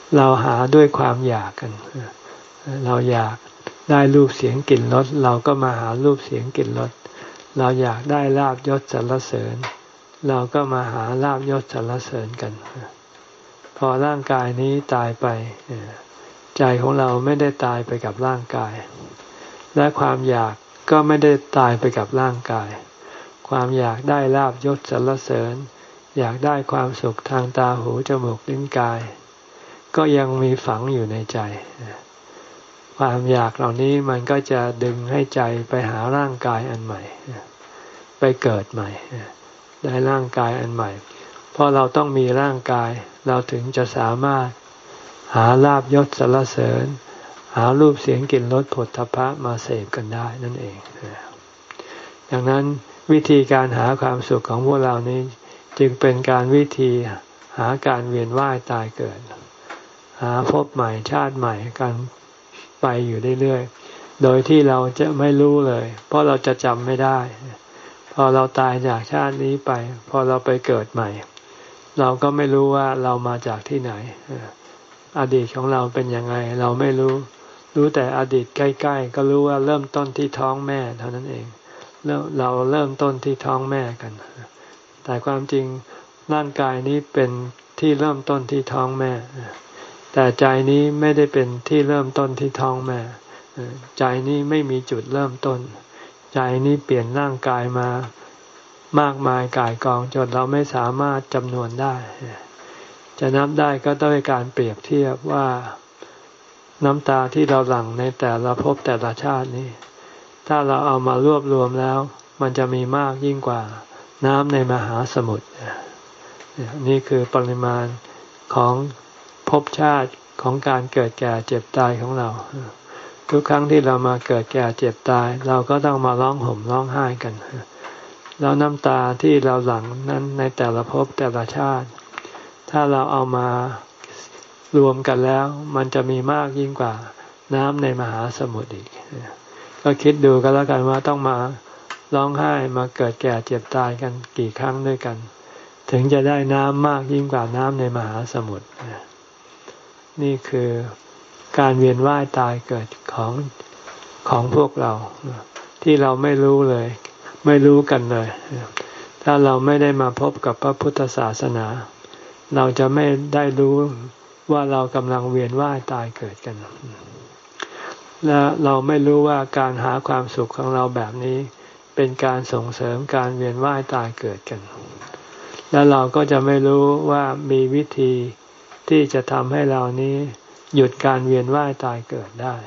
เราหาด้วยความอยากกันเราอยากได้รูปเสียงกลิ่นรสเราก็มาหารูปเสียงกลิ่นรสเราอยากได้ลาภยศสรรเสริญเราก็มาหาลาภยศสรรเสริญกันพอร่างกายนี้ตายไปใจของเราไม่ได้ตายไปกับร่างกายและความอยากก็ไม่ได้ตายไปกับร่างกายความอยากได้ลาภยศสรรเสริญอยากได้ความสุขทางตาหูจมูกลิ้นกายก็ยังมีฝังอยู่ในใจความอยากเหล่านี้มันก็จะดึงให้ใจไปหาร่างกายอันใหม่ไปเกิดใหม่ได้ร่างกายอันใหม่เพราะเราต้องมีร่างกายเราถึงจะสามารถหาลาภยศสรรเสริญหารูปเสียงกลิ่นรสผลทพะมาเสพกันได้นั่นเองดังนั้นวิธีการหาความสุขของพวกเรานี้จึงเป็นการวิธีหาการเวียนว่ายตายเกิดหาภพใหม่ชาติใหม่กันไปอยู่เรื่อยๆโดยที่เราจะไม่รู้เลยเพราะเราจะจำไม่ได้พอเราตายจากชาตินี้ไปพอเราไปเกิดใหม่เราก็ไม่รู้ว่าเรามาจากที่ไหนอดีตของเราเป็นยังไงเราไม่รู้รู้แต่อดีตใกล้ๆก็รู้ว่าเริ่มต้นที่ท้องแม่เท่านั้นเองเราเริ่มต้นที่ท้องแม่กันแต่ความจริงร่างกายนี้เป็นที่เริ่มต้นที่ท้องแม่แต่ใจนี้ไม่ได้เป็นที่เริ่มต้นที่ท้องแม่ใจนี้ไม่มีจุดเริ่มต้นใจนี้เปลี่ยนร่างกายมามากมายก่ายกองจนเราไม่สามารถจำนวนได้จะนับได้ก็ต้องมีการเปรียบเทียบว่าน้ำตาที่เราหลั่งในแต่ละภพแต่ละชาตินี้ถ้าเราเอามารวบรวมแล้วมันจะมีมากยิ่งกว่าน้ำในมหาสมุทรนี่คือปริมาณของภพชาติของการเกิดแก่เจ็บตายของเราทุกครั้งที่เรามาเกิดแก่เจ็บตายเราก็ต้องมาร้องห่มร้องไห้กันแล้วน้ำตาที่เราหลั่งนั้นในแต่ละภพแต่ละชาติถ้าเราเอามารวมกันแล้วมันจะมีมากยิ่งกว่าน้ำในมหาสมุทรอีกก็คิดดูกันแล้วกันว่าต้องมาร้องไห้มาเกิดแก่เจ็บตายกันกี่ครั้งด้วยกันถึงจะได้น้ำมากยิ่งกว่าน้ำในมหาสมุทรนี่คือการเวียนว่ายตายเกิดของของพวกเราที่เราไม่รู้เลยไม่รู้กันเลยถ้าเราไม่ได้มาพบกับพระพุทธศาสนาเราจะไม่ได้รู้ว่าเรากำลังเวียนว่ายตายเกิดกันและเราไม่รู้ว่าการหาความสุขของเราแบบนี้เป็นการส่งเสริมการเวียนว่ายตายเกิดกันและเราก็จะไม่รู้ว่ามีวิธีที่จะทำให้เรานี้หยุดการเวียนว่ายตายเกิดได้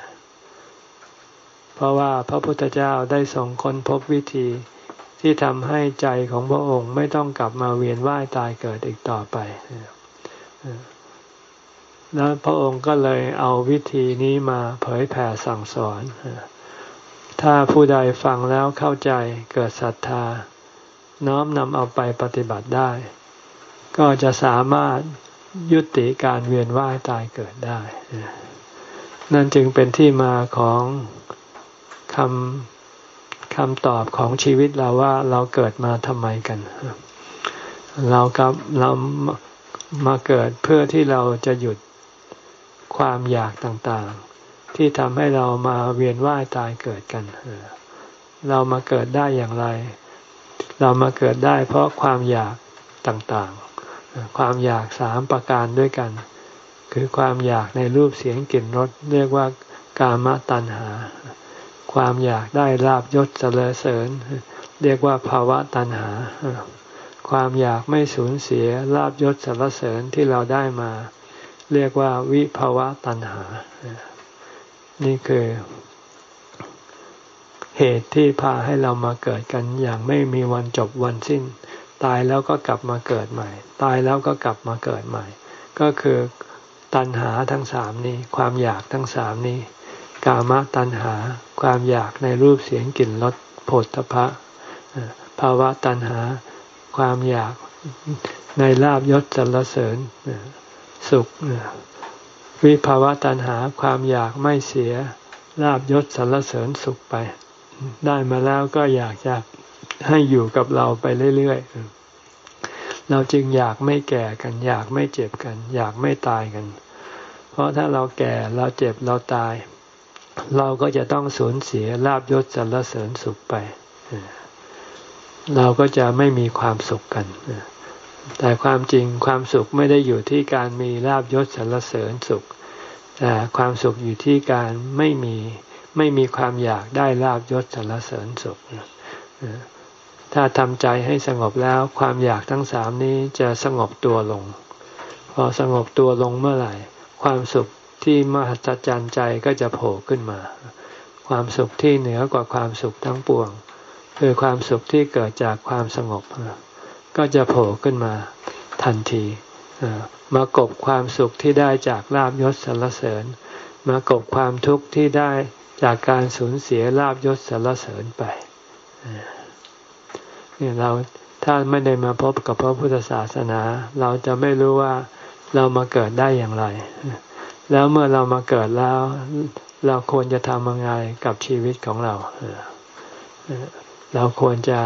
เพราะว่าพระพุทธเจ้าได้ทรงค้นพบวิธีที่ทำให้ใจของพระองค์ไม่ต้องกลับมาเวียนว่ายตายเกิดอีกต่อไปแล้วพระองค์ก็เลยเอาวิธีนี้มาเผยแผ่สั่งสอนถ้าผู้ใดฟังแล้วเข้าใจเกิดศรัทธาน้อมนำเอาไปปฏิบัติได้ก็จะสามารถยุติการเวียนว่ายตายเกิดได้นั่นจึงเป็นที่มาของคำคำตอบของชีวิตเราว่าเราเกิดมาทำไมกันเรากับเรามาเกิดเพื่อที่เราจะหยุดความอยากต่างๆที่ทำให้เรามาเวียนว่ายตายเกิดกันเรามาเกิดได้อย่างไรเรามาเกิดได้เพราะความอยากต่างๆความอยากสามประการด้วยกันคือความอยากในรูปเสียงกลิ่นรสเรียกว่ากามตัณหาความอยากได้ลาภยศสรรเสริญเรียกว่าภาวะตัณหาความอยากไม่สูญเสียลาภยศสรรเสริญที่เราได้มาเรียกว่าวิภาวะตัณหานี่คือเหตุที่พาให้เรามาเกิดกันอย่างไม่มีวันจบวันสิ้นตายแล้วก็กลับมาเกิดใหม่ตายแล้วก็กลับมาเกิดใหม่ก็คือตัณหาทั้งสามนี้ความอยากทั้งสามนี้กามตัณหาความอยากในรูปเสียงกลิ่นรสโผฏฐัพพะภาวะตัณหาความอยากในลาภยศสรรเสริญสุขวิภาวะตัณหาความอยากไม่เสียลาภยศสรรเสริญสุขไปได้มาแล้วก็อยากจะให้อยู่กับเราไปเรื่อยๆเราจึงอยากไม่แก่กันอยากไม่เจ็บกันอยากไม่ตายกันราะถ้าเราแก่เราเจ็บเราตายเราก็จะต้องสูญเสียลาภยศสรรเสริญสุขไปเราก็จะไม่มีความสุขกันแต่ความจริงความสุขไม่ได้อยู่ที่การมีลาภยศสรรเสริญสุขแต่ความสุขอยู่ที่การไม่มีไม่มีความอยากได้ลาภยศสรรเสริญสุขถ้าทำใจให้สงบแล้วความอยากทั้งสามนี้จะสงบตัวลงพอสงบตัวลงเมื่อไหร่ความสุขที่มหัศจรรย์ใจก็จะโผล่ขึ้นมาความสุขที่เหนือกว่าความสุขทั้งปวงคือความสุขที่เกิดจากความสงบก็จะโผล่ขึ้นมาทันทีมากบความสุขที่ได้จากลาภยศสรรเสริญมากบความทุกข์ที่ได้จากการสูญเสียลาภยศสรรเสริญไปเนี่ยเราถ้าไม่ได้มาพบกับพระพุทธศาสนาเราจะไม่รู้ว่าเรามาเกิดได้อย่างไรแล้วเมื่อเรามาเกิดแล้วเราควรจะทำยังไงกับชีวิตของเราเราควรจะ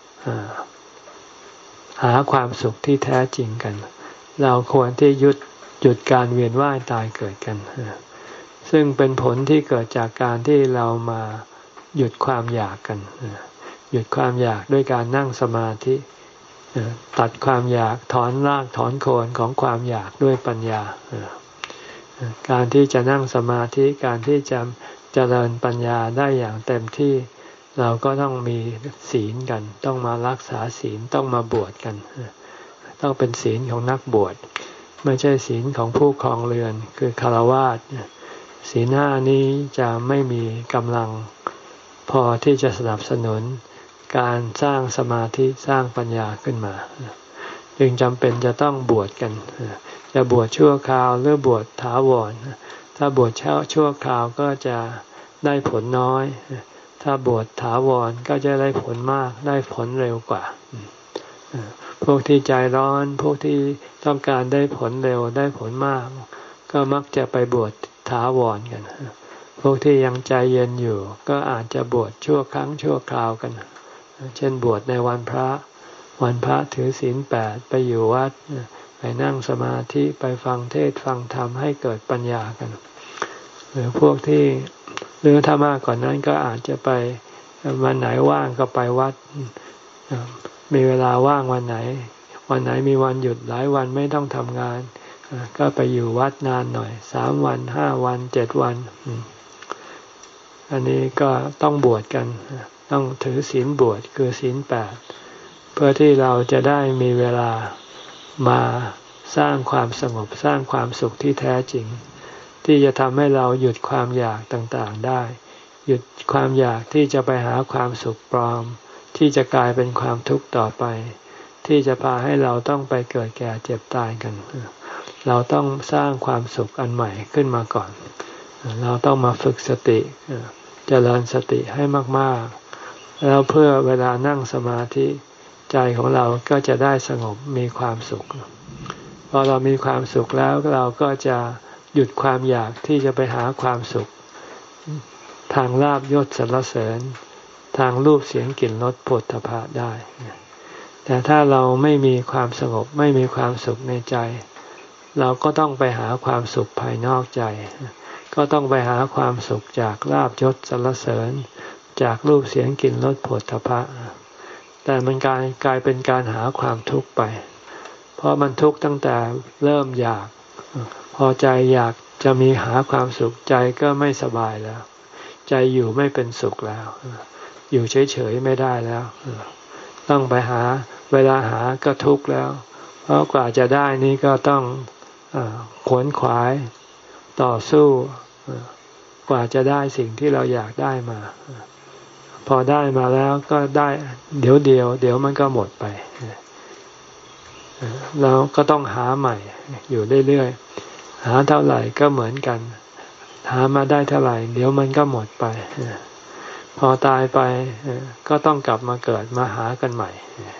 หาความสุขที่แท้จริงกันเราควรที่หยุดหยุดการเวียนว่ายตายเกิดกันซึ่งเป็นผลที่เกิดจากการที่เรามาหยุดความอยากกันหยุดความอยากด้วยการนั่งสมาธิตัดความอยากถอนรากถอนโคนของความอยากด้วยปัญญาการที่จะนั่งสมาธิการที่จะเจริญปัญญาได้อย่างเต็มที่เราก็ต้องมีศีลกันต้องมารักษาศีลต้องมาบวชกันต้องเป็นศีลของนักบวชไม่ใช่ศีลของผู้ครองเรือนคือฆราวาสศีลห้านี้จะไม่มีกำลังพอที่จะสนับสนุนการสร้างสมาธิสร้างปัญญาขึ้นมาจึงจำเป็นจะต้องบวชกันจะบวชชั่วคราวหรือบวชถาวรถ้าบวชชั่วคราวก็จะได้ผลน้อยถ้าบวชถาวรก็จะได้ผลมากได้ผลเร็วกว่าพวกที่ใจร้อนพวกที่ต้องการได้ผลเร็วได้ผลมากก็มักจะไปบวชถาวรกันพวกที่ยังใจเย็นอยู่ก็อาจจะบวชชั่วครั้งชั่วคราวกันเช่นบวชในวันพระวันพระถือศีลแปดไปอยู่วัดไปนั่งสมาธิไปฟังเทศน์ฟังธรรมให้เกิดปัญญากันหรือพวกที่หรือถ้ามากกว่านั้นก็อาจจะไปวันไหนว่างก็ไปวัดมีเวลาว่างวันไหนวันไหนมีวันหยุดหลายวันไม่ต้องทำงานก็ไปอยู่วัดนานหน่อยสามวันห้าวันเจ็ดวันอันนี้ก็ต้องบวชกันต้องถือศีลบวชคือศีลแปดเพื่อที่เราจะได้มีเวลามาสร้างความสงบสร้างความสุขที่แท้จริงที่จะทำให้เราหยุดความอยากต่างๆได้หยุดความอยากที่จะไปหาความสุขปลอมที่จะกลายเป็นความทุกข์ต่อไปที่จะพาให้เราต้องไปเกิดแก่เจ็บตายกันเราต้องสร้างความสุขอันใหม่ขึ้นมาก่อนเราต้องมาฝึกสติเจริญสติให้มากๆแล้วเพื่อเวลานั่งสมาธิใจของเราก็จะได้สงบมีความสุขพอเรามีความสุขแล้วเราก็จะหยุดความอยากที่จะไปหาความสุขทางลาภยศสรรเสริญทางรูปเสียงกลิ่นรสโผฏฐัพพะได้แต่ถ้าเราไม่มีความสงบไม่มีความสุขในใจเราก็ต้องไปหาความสุขภายนอกใจก็ต้องไปหาความสุขจากลาภยศสรรเสริญจากรูปเสียงกลิ่นรสโผฏฐัพพะแต่มันกลายกลายเป็นการหาความทุกข์ไปเพราะมันทุกข์ตั้งแต่เริ่มอยากพอใจอยากจะมีหาความสุขใจก็ไม่สบายแล้วใจอยู่ไม่เป็นสุขแล้วอยู่เฉยๆไม่ได้แล้วต้องไปหาเวลาหาก็ทุกข์แล้วเพราะกว่าจะได้นี้ก็ต้องขวนขวายต่อสู้กว่าจะได้สิ่งที่เราอยากได้มาพอได้มาแล้วก็ได้เดี๋ยวเดียวเดี๋ยวมันก็หมดไปแล้วก็ต้องหาใหม่อยู่เรื่อยๆหาเท่าไหร่ก็เหมือนกันหามาได้เท่าไหร่เดี๋ยวมันก็หมดไปพอตายไปก็ต้องกลับมาเกิดมาหากันใหม่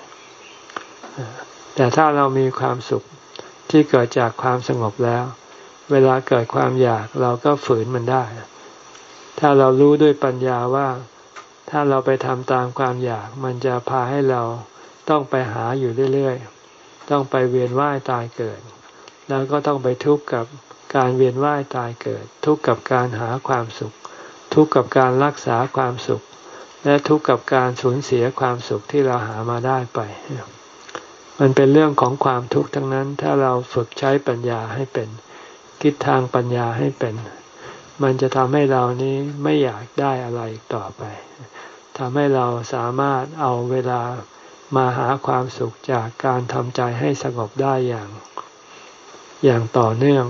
แต่ถ้าเรามีความสุขที่เกิดจากความสงบแล้วเวลาเกิดความอยากเราก็ฝืนมันได้ถ้าเรารู้ด้วยปัญญาว่าถ้าเราไปทำตามความอยากมันจะพาให้เราต้องไปหาอยู่เรื่อยๆต้องไปเวียนว่ายตายเกิดแล้วก็ต้องไปทุกข์กับการเวียนว่ายตายเกิดทุกข์กับการหาความสุขทุกข์กับการรักษาความสุขและทุกข์กับการสูญเสียความสุขที่เราหามาได้ไปมันเป็นเรื่องของความทุกข์ทั้งนั้นถ้าเราฝึกใช้ปัญญาให้เป็นคิดทางปัญญาให้เป็นมันจะทำให้เรานี้ไม่อยากได้อะไรต่อไปทำให้เราสามารถเอาเวลามาหาความสุขจากการทำใจให้สงบได้อย่างอย่างต่อเนื่อง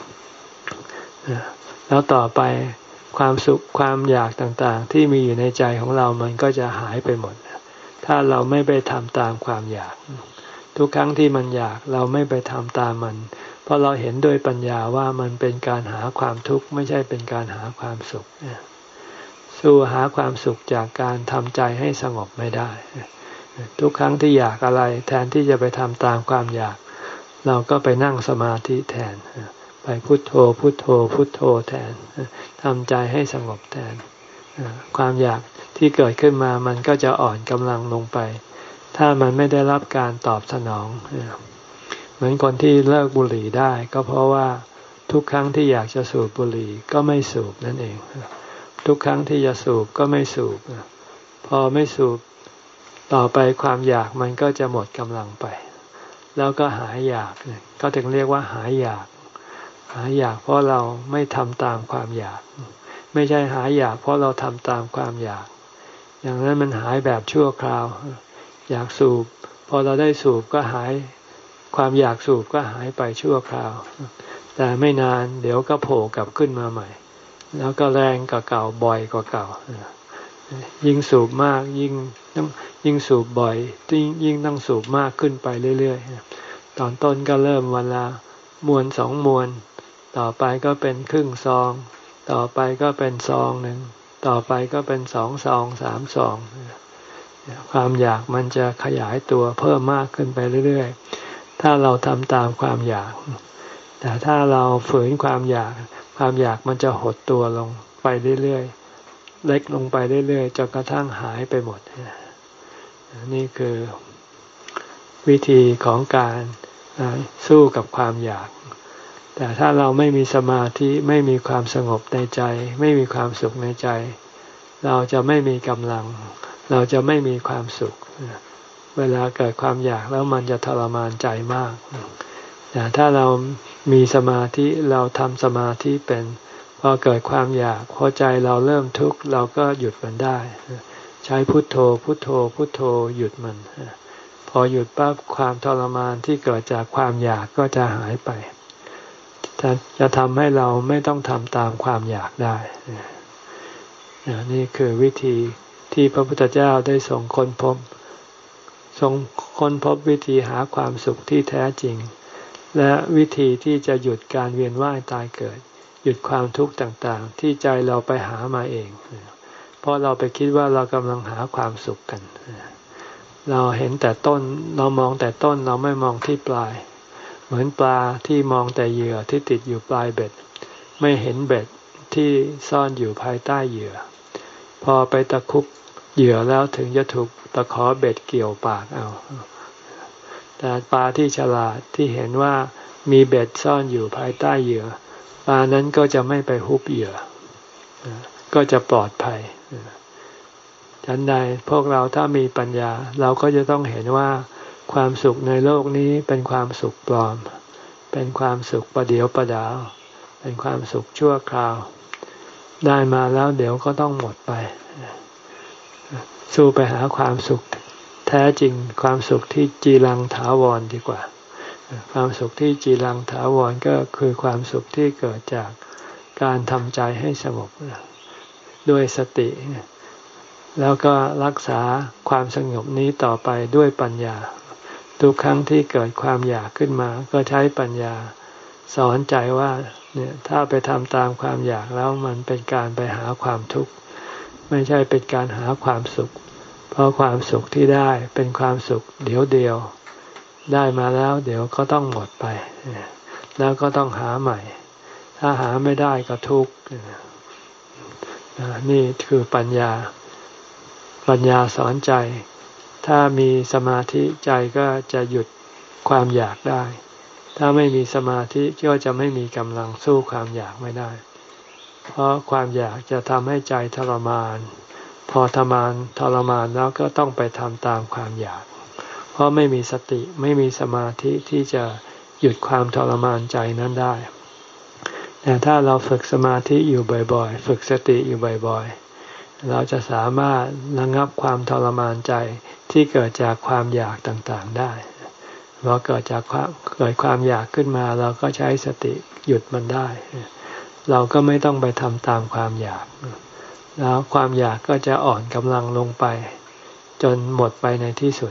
แล้วต่อไปความสุขความอยากต่างๆที่มีอยู่ในใจของเรามันก็จะหายไปหมดถ้าเราไม่ไปทำตามความอยากทุกครั้งที่มันอยากเราไม่ไปทำตามมันเพราะเราเห็นด้วยปัญญาว่ามันเป็นการหาความทุกข์ไม่ใช่เป็นการหาความสุขสู้หาความสุขจากการทำใจให้สงบไม่ได้ทุกครั้งที่อยากอะไรแทนที่จะไปทำตามความอยากเราก็ไปนั่งสมาธิแทนไปพุทโธพุทโธพุทโธแทนทำใจให้สงบแทนความอยากที่เกิดขึ้นมามันก็จะอ่อนกำลังลงไปถ้ามันไม่ได้รับการตอบสนองเหมือนคนที่เลิกบุหรี่ได้ก็เพราะว่าทุกครั้งที่อยากจะสูบบุหรี่ก็ไม่สูบนั่นเองทุกครั้งที่จะสูบก็ไม่สูบพอไม่สูบต่อไปความอยากมันก็จะหมดกำลังไปแล้วก็หายอยากก็ถึงเรียกว่าหายอยากหายอยากเพราะเราไม่ทำตามความอยากไม่ใช่หายอยากเพราะเราทำตามความอยากอย่างนั้นมันหายแบบชั่วคราวอยากสูบพอเราได้สูบก็หายความอยากสูบก็หายไปชั่วคราวแต่ไม่นานเดี๋ยวก็โผล่กลับขึ้นมาใหม่แล้วก็แรงกว่าเก่าบ่อยกว่าเก่ายิ่งสูบมากยิ่งยิ่งสูบบ่อยยิ่งยิ่งต้องสูบมากขึ้นไปเรื่อยๆตอนต้นก็เริ่มวันละมวนสองมวนต่อไปก็เป็นครึ่งซองต่อไปก็เป็นซองหนึ่งต่อไปก็เป็นสองซองสามซองความอยากมันจะขยายตัวเพิ่มมากขึ้นไปเรื่อยๆถ้าเราทำตามความอยากแต่ถ้าเราฝืนความอยากความอยากมันจะหดตัวลงไปเรื่อยๆเล็กลงไปเรื่อยๆจนกระทั่งหายไปหมดนี่คือวิธีของการสู้กับความอยากแต่ถ้าเราไม่มีสมาธิไม่มีความสงบในใจไม่มีความสุขในใจเราจะไม่มีกำลังเราจะไม่มีความสุขเวลาเกิดความอยากแล้วมันจะทรมานใจมากแต่ถ้าเรามีสมาธิเราทำสมาธิเป็นพอเกิดความอยากพอใจเราเริ่มทุกข์เราก็หยุดมันได้ใช้พุทโธพุทโธพุทโธหยุดมันพอหยุดปั๊บความทรมานที่เกิดจากความอยากก็จะหายไปจะจะทำให้เราไม่ต้องทำตามความอยากได้นี่คือวิธีที่พระพุทธเจ้าได้ทรงค้นพบทรงค้นพบวิธีหาความสุขที่แท้จริงและวิธีที่จะหยุดการเวียนว่ายตายเกิดหยุดความทุกข์ต่างๆที่ใจเราไปหามาเองเพราะเราไปคิดว่าเรากำลังหาความสุขกันเราเห็นแต่ต้นเรามองแต่ต้นเราไม่มองที่ปลายเหมือนปลาที่มองแต่เหยื่อที่ติดอยู่ปลายเบ็ดไม่เห็นเบ็ดที่ซ่อนอยู่ภายใต้เหยื่อพอไปตะคุบเหยื่อแล้วถึงจะถูกตะขอเบ็ดเกี่ยวปากเอาแต่ปลาที่ฉลาดที่เห็นว่ามีเบ็ดซ่อนอยู่ภายใต้เหยื่อปลานั้นก็จะไม่ไปฮุบเหยื่อก็จะปลอดภัยฉันใดพวกเราถ้ามีปัญญาเราก็จะต้องเห็นว่าความสุขในโลกนี้เป็นความสุขปลอมเป็นความสุขประเดียวประดาวเป็นความสุขชั่วคราวได้มาแล้วเดี๋ยวก็ต้องหมดไปสู้ไปหาความสุขแท้จริงความสุขที่จีรังถาวรดีกว่าความสุขที่จีรังถาวรก็คือความสุขที่เกิดจากการทำใจให้สงบด้วยสติแล้วก็รักษาความสงบนี้ต่อไปด้วยปัญญาทุกครั้งที่เกิดความอยากขึ้นมาก็ใช้ปัญญาสอนใจว่าเนี่ยถ้าไปทำตามความอยากแล้วมันเป็นการไปหาความทุกข์ไม่ใช่เป็นการหาความสุขเพราะความสุขที่ได้เป็นความสุขเดี๋ยวเดียวได้มาแล้วเดี๋ยวก็ต้องหมดไปแล้วก็ต้องหาใหม่ถ้าหาไม่ได้ก็ทุกข์นี่คือปัญญาปัญญาสอนใจถ้ามีสมาธิใจก็จะหยุดความอยากได้ถ้าไม่มีสมาธิก็จะไม่มีกำลังสู้ความอยากไม่ได้เพราะความอยากจะทำให้ใจทรมานพอทรมานทรมานแล้วก็ต้องไปทำตามความอยากเพราะไม่มีสติไม่มีสมาธิที่จะหยุดความทรมานใจนั้นได้แต่ถ้าเราฝึกสมาธิอยู่บ่อยๆฝึกสติอยู่บ่อยๆเราจะสามารถระงับความทรมานใจที่เกิดจากความอยากต่างๆได้พอเกิดจากความเกิดความอยากขึ้นมาเราก็ใช้สติหยุดมันได้เราก็ไม่ต้องไปทำตามความอยากแล้วความอยากก็จะอ่อนกำลังลงไปจนหมดไปในที่สุด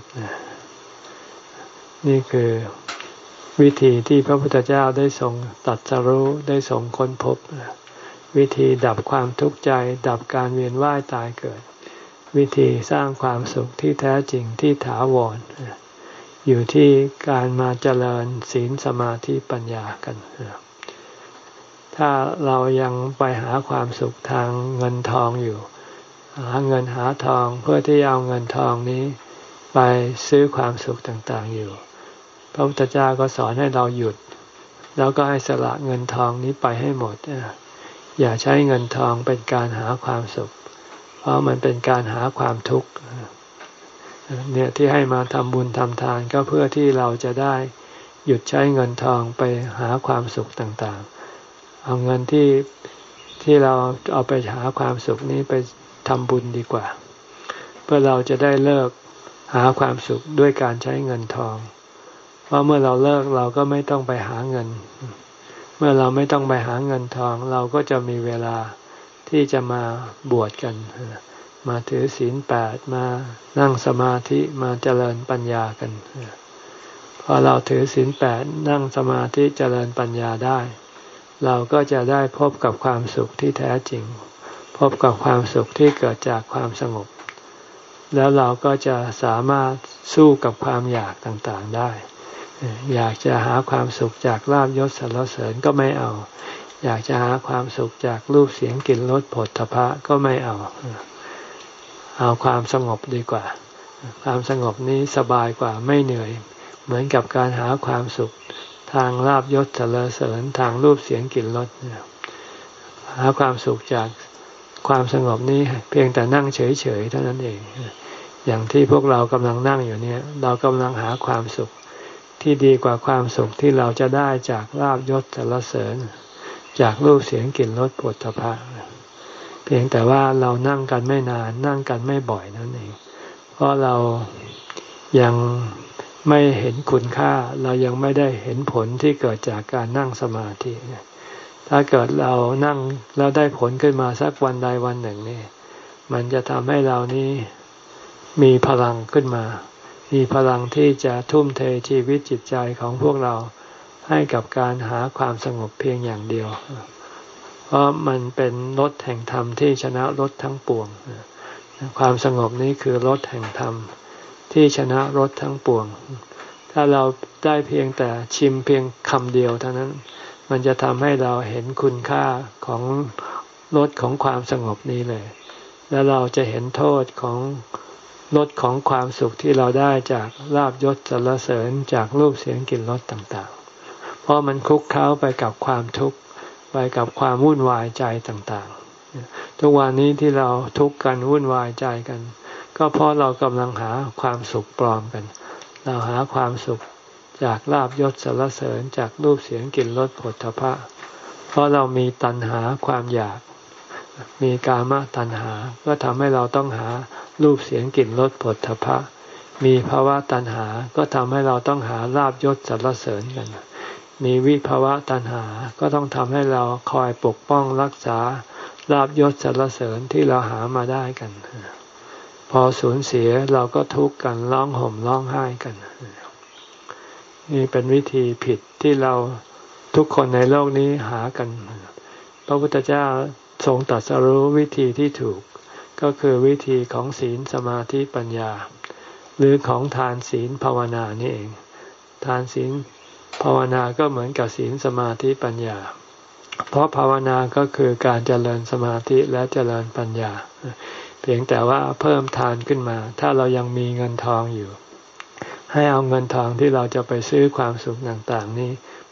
นี่คือวิธีที่พระพุทธเจ้าได้ทรงตรัสรู้ได้ทรงค้นพบวิธีดับความทุกข์ใจดับการเวียนว่ายตายเกิดวิธีสร้างความสุขที่แท้จริงที่ถาวรอยู่ที่การมาเจริญศีลสมาธิปัญญากันถ้าเรายังไปหาความสุขทางเงินทองอยู่หาเงินหาทองเพื่อที่เอาเงินทองนี้ไปซื้อความสุขต่างๆอยู่พระพุทธเจ้าก็สอนให้เราหยุดแล้วก็ให้สละเงินทองนี้ไปให้หมดอย่าใช้เงินทองเป็นการหาความสุขเพราะมันเป็นการหาความทุกข์เนี่ยที่ให้มาทำบุญทำทานก็เพื่อที่เราจะได้หยุดใช้เงินทองไปหาความสุขต่างๆเอาเงินที่ที่เราเอาไปหาความสุขนี้ไปทำบุญดีกว่าเพื่อเราจะได้เลิกหาความสุขด้วยการใช้เงินทองเพราะเมื่อเราเลิกเราก็ไม่ต้องไปหาเงินเมื่อเราไม่ต้องไปหาเงินทองเราก็จะมีเวลาที่จะมาบวชกันมาถือศีลแปดมานั่งสมาธิมาเจริญปัญญากันพอเราถือศีลแปดนั่งสมาธิเจริญปัญญาได้เราก็จะได้พบกับความสุขที่แท้จริงพบกับความสุขที่เกิดจากความสงบแล้วเราก็จะสามารถสู้กับความอยากต่างๆได้อยากจะหาความสุขจากลาภยศสรรเสริญก็ไม่เอาอยากจะหาความสุขจากรูปเสียงกลิ่นรสโผฏฐัพพะก็ไม่เอาเอาความสงบดีกว่าความสงบนี้สบายกว่าไม่เหนื่อยเหมือนกับการหาความสุขทางลาภยศสรรเสริญทางรูปเสียงกลิ่นรสหาความสุขจากความสงบนี้เพียงแต่นั่งเฉยๆเท่านั้นเองอย่างที่พวกเรากำลังนั่งอยู่เนี่ยเรากำลังหาความสุขที่ดีกว่าความสุขที่เราจะได้จากลาภยศสรรเสริญจากรูปเสียงกลิ่นรสโผฏฐัพพะเพียงแต่ว่าเรานั่งกันไม่นานนั่งกันไม่บ่อยนั่นเองเพราะเรายังไม่เห็นคุณค่าเรายังไม่ได้เห็นผลที่เกิดจากการนั่งสมาธิถ้าเกิดเรานั่งแล้วได้ผลขึ้นมาสักวันใดวันหนึ่งนี่มันจะทำให้เรานี้มีพลังขึ้นมามีพลังที่จะทุ่มเทชีวิตจิตใจของพวกเราให้กับการหาความสงบเพียงอย่างเดียวเพราะมันเป็นรสแห่งธรรมที่ชนะรสทั้งปวงความสงบนี้คือรสแห่งธรรมที่ชนะรสทั้งปวงถ้าเราได้เพียงแต่ชิมเพียงคำเดียวเท่านั้นมันจะทำให้เราเห็นคุณค่าของรสของความสงบนี้เลยแล้วเราจะเห็นโทษของรสของความสุขที่เราได้จากลาภยศสรรเสริญจากรูปเสียงกลิ่นรสต่างๆเพราะมันคลุกเคล้าไปกับความทุกข์ไปกับความวุ่นวายใจต่างๆทุกวันนี้ที่เราทุกข์กันวุ่นวายใจกันก็เพราะเรากำลังหาความสุขปลอมกันเราหาความสุขจากลาภยศสรรเสริญจากรูปเสียงกลิ่นรสโผฏฐัพพะเพราะเรามีตัณหาความอยากมีกามตัณหาก็ทำให้เราต้องหารูปเสียงกลิ่นรสโผฏฐัพพะมีภาวะตัณหาก็ทำให้เราต้องหาลาภยศสรรเสริญกันมีวิภาวะตัณหาก็ต้องทำให้เราคอยปกป้องรักษาลาภยศสรรเสริญที่เราหามาได้กันพอสูญเสียเราก็ทุกข์กันร้องห่มร้องไห้กันนี่เป็นวิธีผิดที่เราทุกคนในโลกนี้หากันพระพุทธเจ้าทรงตรัสรู้วิธีที่ถูกก็คือวิธีของศีลสมาธิปัญญาหรือของทานศีลภาวนานี่เองทานศีลภาวนาก็เหมือนกับศีลสมาธิปัญญาเพราะภาวนาก็คือการเจริญสมาธิและเจริญปัญญาเพียงแต่ว่าเพิ่มทานขึ้นมาถ้าเรายังมีเงินทองอยู่ให้เอาเงินทองที่เราจะไปซื้อความสุขต่างๆนี้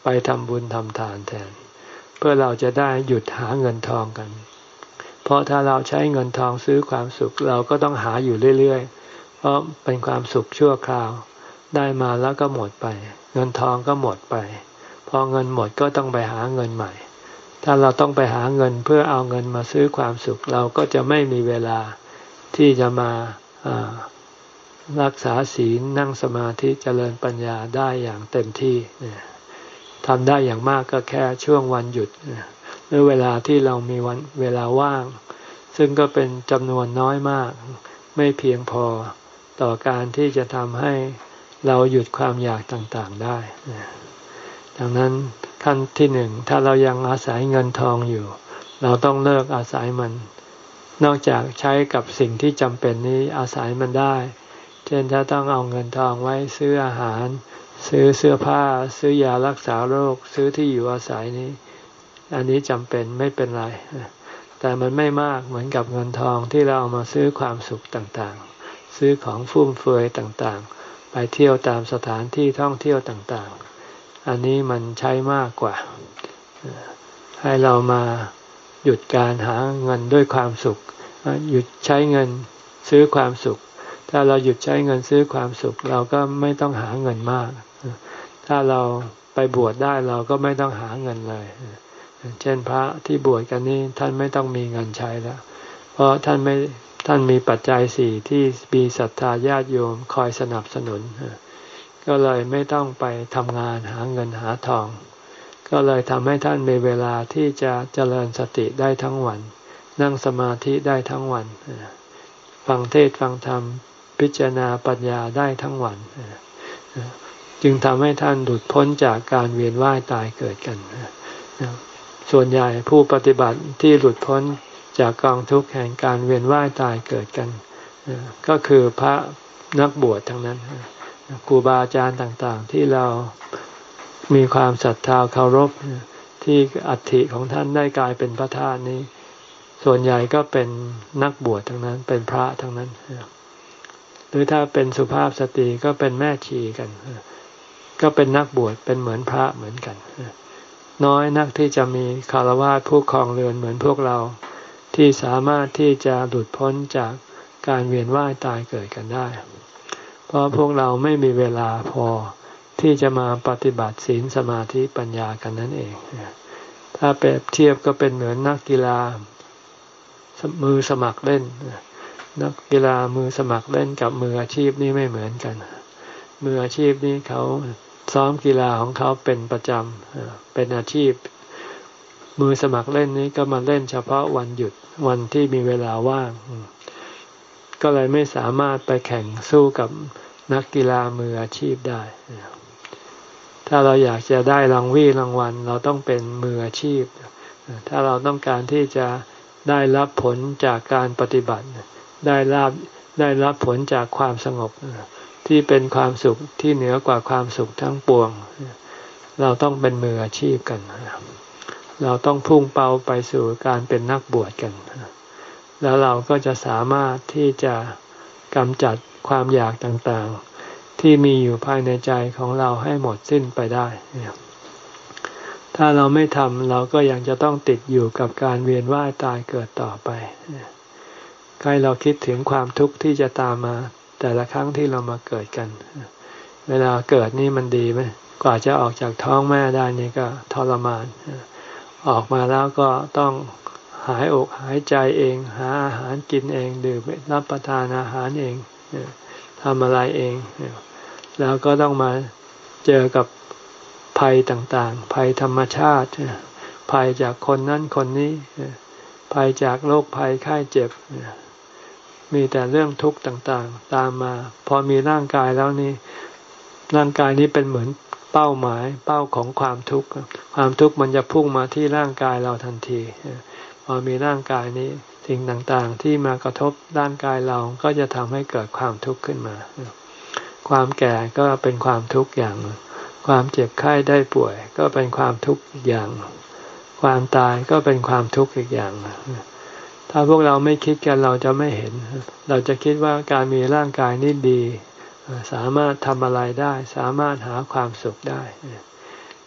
ไปทำบุญทำทานแทนเพื่อเราจะได้หยุดหาเงินทองกันเพราะถ้าเราใช้เงินทองซื้อความสุขเราก็ต้องหาอยู่เรื่อยๆเพราะเป็นความสุขชั่วคราวได้มาแล้วก็หมดไปเงินทองก็หมดไปพอเงินหมดก็ต้องไปหาเงินใหม่ถ้าเราต้องไปหาเงินเพื่อเอาเงินมาซื้อความสุขเราก็จะไม่มีเวลาที่จะมารักษาศีลนั่งสมาธิเจริญปัญญาได้อย่างเต็มที่ทำได้อย่างมากก็แค่ช่วงวันหยุดหรือเวลาที่เรามีวันเวลาว่างซึ่งก็เป็นจำนวนน้อยมากไม่เพียงพอต่อการที่จะทำให้เราหยุดความอยากต่างๆได้ดังนั้นขั้นที่หนึ่งถ้าเรายังอาศัยเงินทองอยู่เราต้องเลิกอาศัยมันนอกจากใช้กับสิ่งที่จำเป็นนี้อาศัยมันได้เช่นถ้าต้องเอาเงินทองไว้ซื้ออาหารซื้อเสื้อผ้าซื้อยารักษาโรคซื้อที่อยู่อาศัยนี้อันนี้จำเป็นไม่เป็นไรแต่มันไม่มากเหมือนกับเงินทองที่เราเอามาซื้อความสุขต่างๆซื้อของฟุ่มเฟือยต่างๆไปเที่ยวตามสถานที่ท่องเที่ยวต่างๆอันนี้มันใช้มากกว่าให้เรามาหยุดการหาเงินด้วยความสุขหยุดใช้เงินซื้อความสุขถ้าเราหยุดใช้เงินซื้อความสุขเราก็ไม่ต้องหาเงินมากถ้าเราไปบวชได้เราก็ไม่ต้องหาเงินเลยเช่นพระที่บวชกันนี่ท่านไม่ต้องมีเงินใช้แล้วเพราะท่านไม่ท่านมีปัจจัยสี่ที่มีศรัทธาญาติโยมคอยสนับสนุนก็เลยไม่ต้องไปทำงานหาเงินหาทองก็เลยทำให้ท่านมีเวลาที่จะเจริญสติได้ทั้งวันนั่งสมาธิได้ทั้งวันฟังเทศน์ฟังธรรมพิจารณาปัญญาได้ทั้งวันจึงทำให้ท่านหลุดพ้นจากการเวียนว่ายตายเกิดกันส่วนใหญ่ผู้ปฏิบัติที่หลุดพ้นจากกองทุกข์แห่งการเวียนว่ายตายเกิดกันก็คือพระนักบวชทั้งนั้นครูบาอาจารย์ต่างๆที่เรามีความศรัทธาเคารพที่อัฐิของท่านได้กลายเป็นพระธาตุนี้ส่วนใหญ่ก็เป็นนักบวชทั้งนั้นเป็นพระทั้งนั้นหรือถ้าเป็นสุภาพสตรีก็เป็นแม่ชีกันก็เป็นนักบวชเป็นเหมือนพระเหมือนกันน้อยนักที่จะมีคฤหัสถ์ผู้ครองเรือนเหมือนพวกเราที่สามารถที่จะหลุดพ้นจากการเวียนว่ายตายเกิดกันได้เพราะพวกเราไม่มีเวลาพอที่จะมาปฏิบัติศีลสมาธิปัญญากันนั่นเองถ้าเปรียบเทียบก็เป็นเหมือนนักกีฬามือสมัครเล่นนักกีฬามือสมัครเล่นกับมืออาชีพนี่ไม่เหมือนกันมืออาชีพนี่เขาซ้อมกีฬาของเขาเป็นประจำเป็นอาชีพมือสมัครเล่นนี้ก็มาเล่นเฉพาะวันหยุดวันที่มีเวลาว่างก็เลยไม่สามารถไปแข่งสู้กับนักกีฬามืออาชีพได้ถ้าเราอยากจะได้รางวีรางวัลเราต้องเป็นมืออาชีพถ้าเราต้องการที่จะได้รับผลจากการปฏิบัติได้รับได้รับผลจากความสงบที่เป็นความสุขที่เหนือกว่าความสุขทั้งปวงเราต้องเป็นมืออาชีพกันเราต้องพุ่งเป้าไปสู่การเป็นนักบวชกันแล้วเราก็จะสามารถที่จะกำจัดความอยากต่างๆที่มีอยู่ภายในใจของเราให้หมดสิ้นไปได้ถ้าเราไม่ทำเราก็ยังจะต้องติดอยู่กับการเวียนว่ายตายเกิดต่อไปใครเราคิดถึงความทุกข์ที่จะตามมาแต่ละครั้งที่เรามาเกิดกันเวลาเกิดนี่มันดีไหมกว่าจะออกจากท้องแม่ได้นี่ก็ทรมานออกมาแล้วก็ต้องหายอกหายใจเองหาอาหารกินเองดื่มรับประทานอาหารเองทำอะไรเองแล้วก็ต้องมาเจอกับภัยต่างๆภัยธรรมชาติภัยจากคนนั้นคนนี้ภัยจากโรคภัยไข้เจ็บมีแต่เรื่องทุกข์ต่างๆตามมาพอมีร่างกายแล้วนี่ร่างกายนี้เป็นเหมือนเป้าหมายเป้าของความทุกข์ความทุกข์มันจะพุ่งมาที่ร่างกายเราทันทีพอมีร่างกายนี้สิ่งต่างๆที่มากระทบร่างกายเราก็จะทำให้เกิดความทุกข์ขึ้นมาความแก่ก็เป็นความทุกข์อย่างความเจ็บไข้ได้ป่วยก็เป็นความทุกข์อีกอย่างความตายก็เป็นความทุกข์อีกอย่างถ้าพวกเราไม่คิดกันเราจะไม่เห็นเราจะคิดว่าการมีร่างกายนี้ดีสามารถทำอะไรได้สามารถหาความสุขได้แ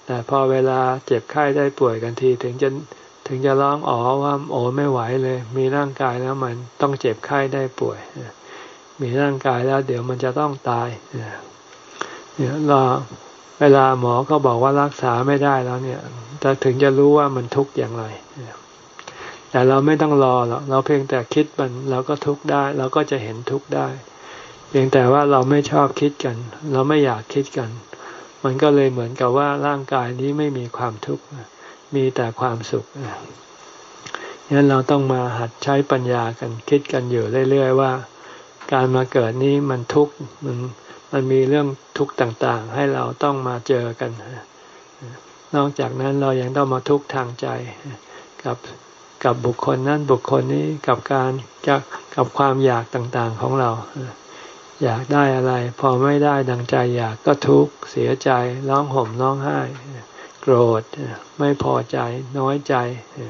แต่พอเวลาเจ็บไข้ได้ป่วยกันทีถึงจะถึงจะร้องอ๋อว่าโอ้ไม่ไหวเลยมีร่างกายแล้วมันต้องเจ็บไข้ได้ป่วยมีร่างกายแล้วเดี๋ยวมันจะต้องตายเนี่ยเราเวลาหมอก็บอกว่ารักษาไม่ได้แล้วเนี่ยจะถึงจะรู้ว่ามันทุกข์อย่างไรแต่เราไม่ต้องรอหรอกเราเพียงแต่คิดมันเราก็ทุกข์ได้เราก็จะเห็นทุกข์ได้เพียงแต่ว่าเราไม่ชอบคิดกันเราไม่อยากคิดกันมันก็เลยเหมือนกับว่าร่างกายนี้ไม่มีความทุกข์มีแต่ความสุขงั้นเราต้องมาหัดใช้ปัญญากันคิดกันอยู่เรื่อยๆว่าการมาเกิดนี้มันทุกข์มันมันมีเรื่องทุกข์ต่างๆให้เราต้องมาเจอกันนอกจากนั้นเรายังต้องมาทุกข์ทางใจกับกับบุคคลนั้นบุคคลนี้กับการกับกับความอยากต่างๆของเราอยากได้อะไรพอไม่ได้ดังใจอยากก็ทุกข์เสียใจร้องห่มร้องไห้โกรธไม่พอใจน้อยใจ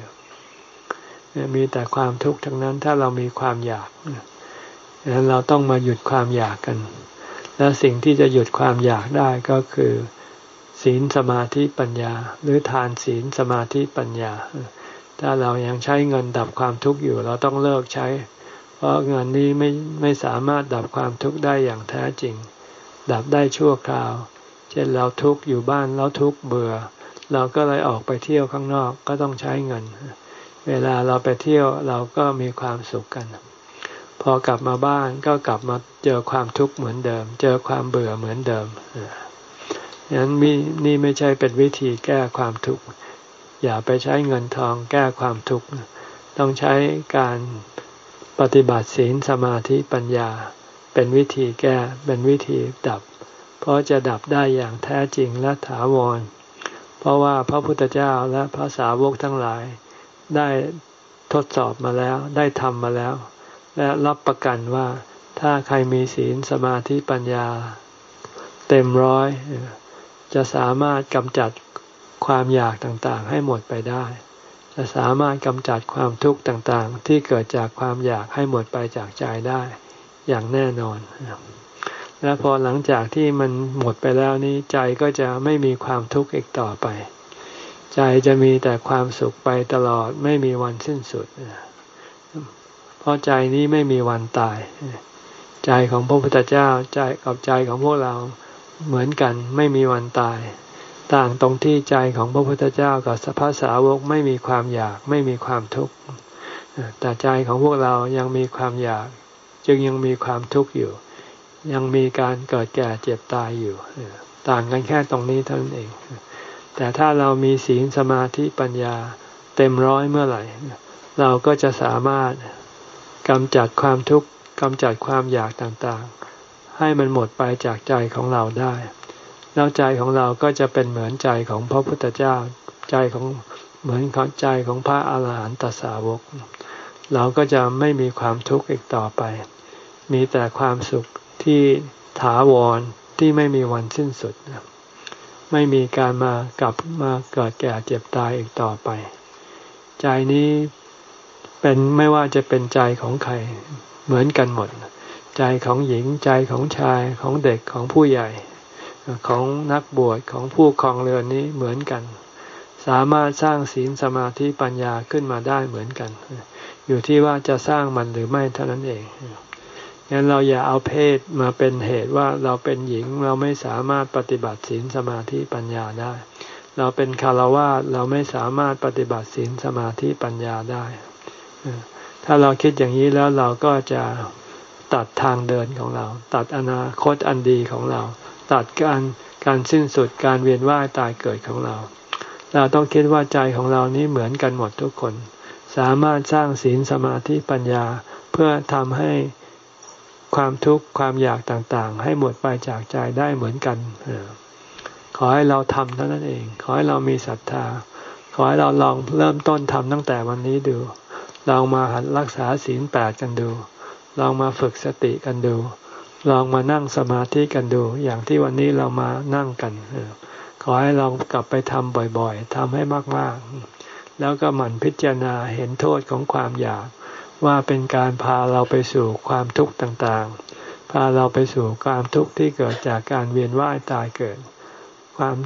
มีแต่ความทุกข์ทั้งนั้นถ้าเรามีความอยากดังนั้นเราต้องมาหยุดความอยากกันและสิ่งที่จะหยุดความอยากได้ก็คือศีลสมาธิปัญญาหรือทานศีลสมาธิปัญญาถ้าเรายังใช้เงินดับความทุกข์อยู่เราต้องเลิกใช้เพราะเงินนี้ไม่ไม่สามารถดับความทุกข์ได้อย่างแท้จริงดับได้ชั่วคราวเช่นเราทุกข์อยู่บ้านแล้วทุกข์เบื่อเราก็เลยออกไปเที่ยวข้างนอกก็ต้องใช้เงินเวลาเราไปเที่ยวเราก็มีความสุขกันพอกลับมาบ้านก็กลับมาเจอความทุกข์เหมือนเดิมเจอความเบื่อเหมือนเดิมฉะนั้นนี่ไม่ใช่เป็นวิธีแก้ความทุกข์อย่าไปใช้เงินทองแก้ความทุกข์ต้องใช้การปฏิบัติศีลสมาธิปัญญาเป็นวิธีแก้เป็นวิธีดับเพราะจะดับได้อย่างแท้จริงและถาวรเพราะว่าพระพุทธเจ้าและพระสาวกทั้งหลายได้ทดสอบมาแล้วได้ทำมาแล้วและรับประกันว่าถ้าใครมีศีลสมาธิปัญญาเต็มร้อยจะสามารถกำจัดความอยากต่างๆให้หมดไปได้จะสามารถกำจัดความทุกข์ต่างๆที่เกิดจากความอยากให้หมดไปจากใจได้อย่างแน่นอนและพอหลังจากที่มันหมดไปแล้วนี้ใจก็จะไม่มีความทุกข์อีกต่อไปใจจะมีแต่ความสุขไปตลอดไม่มีวันสิ้นสุดเพราะใจนี้ไม่มีวันตายใจของพระพุทธเจ้าใจกับใจของพวกเราเหมือนกันไม่มีวันตายต่างตรงที่ใจของพระพุทธเจ้ากับพระสาวกไม่มีความอยากไม่มีความทุกข์แต่ใจของพวกเรายังมีความอยากจึงยังมีความทุกข์อยู่ยังมีการเกิดแก่เจ็บตายอยู่ต่างกันแค่ตรงนี้เท่านั้นเองแต่ถ้าเรามีศีลสมาธิปัญญาเต็มร้อยเมื่อไหร่เราก็จะสามารถกำจัดความทุกข์กำจัดความอยากต่างๆให้มันหมดไปจากใจของเราได้แล้วใจของเราก็จะเป็นเหมือนใจของพระพุทธเจ้าใจของเหมือนของใจของพระอาหารหันตสาวกเราก็จะไม่มีความทุกข์อีกต่อไปมีแต่ความสุขที่ถาวรที่ไม่มีวันสิ้นสุดไม่มีการมากลับมาเกิดแก่เจ็บตายอีกต่อไปใจนี้เป็นไม่ว่าจะเป็นใจของใครเหมือนกันหมดใจของหญิงใจของชายของเด็กของผู้ใหญ่ของนักบวชของผู้ครองเรือนนี้เหมือนกันสามารถสร้างศีลสมาธิปัญญาขึ้นมาได้เหมือนกันอยู่ที่ว่าจะสร้างมันหรือไม่เท่านั้นเองงั้นเราอย่าเอาเพศมาเป็นเหตุว่าเราเป็นหญิงเราไม่สามารถปฏิบัติศีลสมาธิปัญญาได้เราเป็นฆราวาสเราไม่สามารถปฏิบัติศีลสมาธิปัญญาได้ถ้าเราคิดอย่างนี้แล้วเราก็จะตัดทางเดินของเราตัดอนาคตอันดีของเราตัดการการสิ้นสุดการเวียนว่ายตายเกิดของเราเราต้องคิดว่าใจของเรานี้เหมือนกันหมดทุกคนสามารถสร้างศีลสมาธิปัญญาเพื่อทำให้ความทุกข์ความอยากต่างๆให้หมดไปจากใจได้เหมือนกันขอให้เราทำเท่านั้นเองขอให้เรามีศรัทธาขอให้เราลองเริ่มต้นทำตั้งแต่วันนี้ดูลองมาหัดรักษาศีลแปดกันดูลองมาฝึกสติกันดูลองมานั่งสมาธิกันดูอย่างที่วันนี้เรามานั่งกันขอให้เรากลับไปทำบ่อยๆทำให้มากๆแล้วก็หมั่นพิจารณาเห็นโทษของความอยากว่าเป็นการพาเราไปสู่ความทุกข์ต่างๆพาเราไปสู่ความทุกข์ที่เกิดจากการเวียนว่ายตายเกิดความ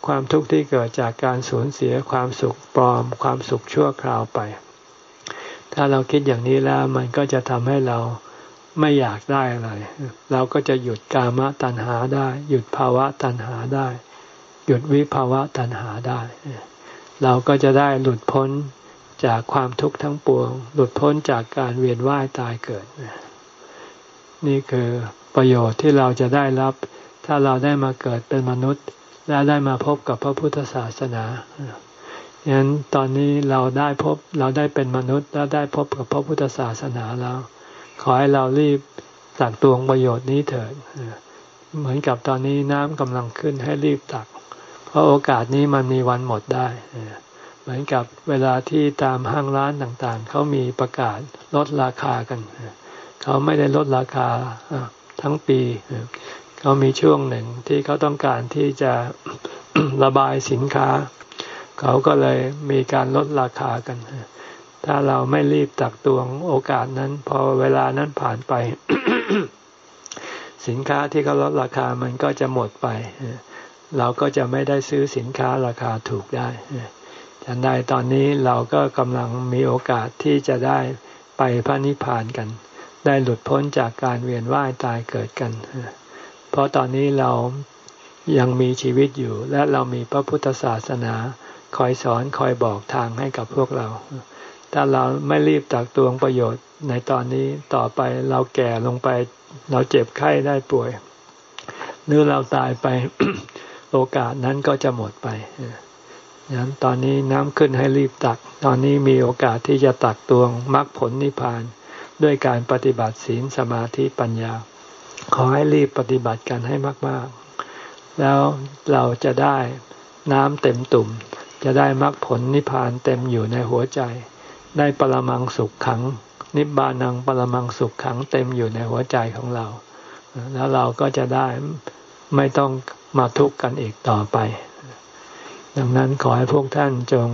ความทุกข์ที่เกิดจากการสูญเสียความสุขปลอมความสุขชั่วคราวไปถ้าเราคิดอย่างนี้แล้วมันก็จะทำให้เราไม่อยากได้อะไรเราก็จะหยุดกามตัณหาได้หยุดภาวะตัณหาได้หยุดวิภาวะตัณหาได้เราก็จะได้หลุดพ้นจากความทุกข์ทั้งปวงหลุดพ้นจากการเวียนว่ายตายเกิดนี่คือประโยชน์ที่เราจะได้รับถ้าเราได้มาเกิดเป็นมนุษย์และได้มาพบกับพระพุทธศาสนาฉะนั้นตอนนี้เราได้พบเราได้เป็นมนุษย์และได้พบกับพระพุทธศาสนาแล้วขอให้เรารีบตักตวงประโยชน์นี้เถิดเหมือนกับตอนนี้น้ำกำลังขึ้นให้รีบตักเพราะโอกาสนี้มันมีวันหมดได้เหมือนกับเวลาที่ตามห้างร้านต่างๆเขามีประกาศลดราคากันเขาไม่ได้ลดราคาทั้งปีเขามีช่วงหนึ่งที่เขาต้องการที่จะระบายสินค้าเขาก็เลยมีการลดราคากันถ้าเราไม่รีบตักตวงโอกาสนั้นพอเวลานั้นผ่านไป สินค้าที่เขาลดราคามันก็จะหมดไปเราก็จะไม่ได้ซื้อสินค้าราคาถูกได้ฉันใดตอนนี้เราก็กำลังมีโอกาสที่จะได้ไปพระนิพพานกันได้หลุดพ้นจากการเวียนว่ายตายเกิดกันเพราะตอนนี้เรายังมีชีวิตอยู่และเรามีพระพุทธศาสนาคอยสอนคอยบอกทางให้กับพวกเราถ้าเราไม่รีบตักตวงประโยชน์ในตอนนี้ต่อไปเราแก่ลงไปเราเจ็บไข้ได้ป่วยหรือเราตายไป โอกาสนั้นก็จะหมดไปฉะนั้นตอนนี้น้ำขึ้นให้รีบตักตอนนี้มีโอกาสที่จะตักตวงมรรคผลนิพพานด้วยการปฏิบัติศีลสมาธิปัญญาขอให้รีบปฏิบัติกันให้มากๆแล้วเราจะได้น้ำเต็มตุ่มจะได้มรรคผลนิพพานเต็มอยู่ในหัวใจได้ปรมังสุขขังนิบานังปรมังสุขขังเต็มอยู่ในหัวใจของเราแล้วเราก็จะได้ไม่ต้องมาทุกข์กันอีกต่อไปดังนั้นขอให้พวกท่านจง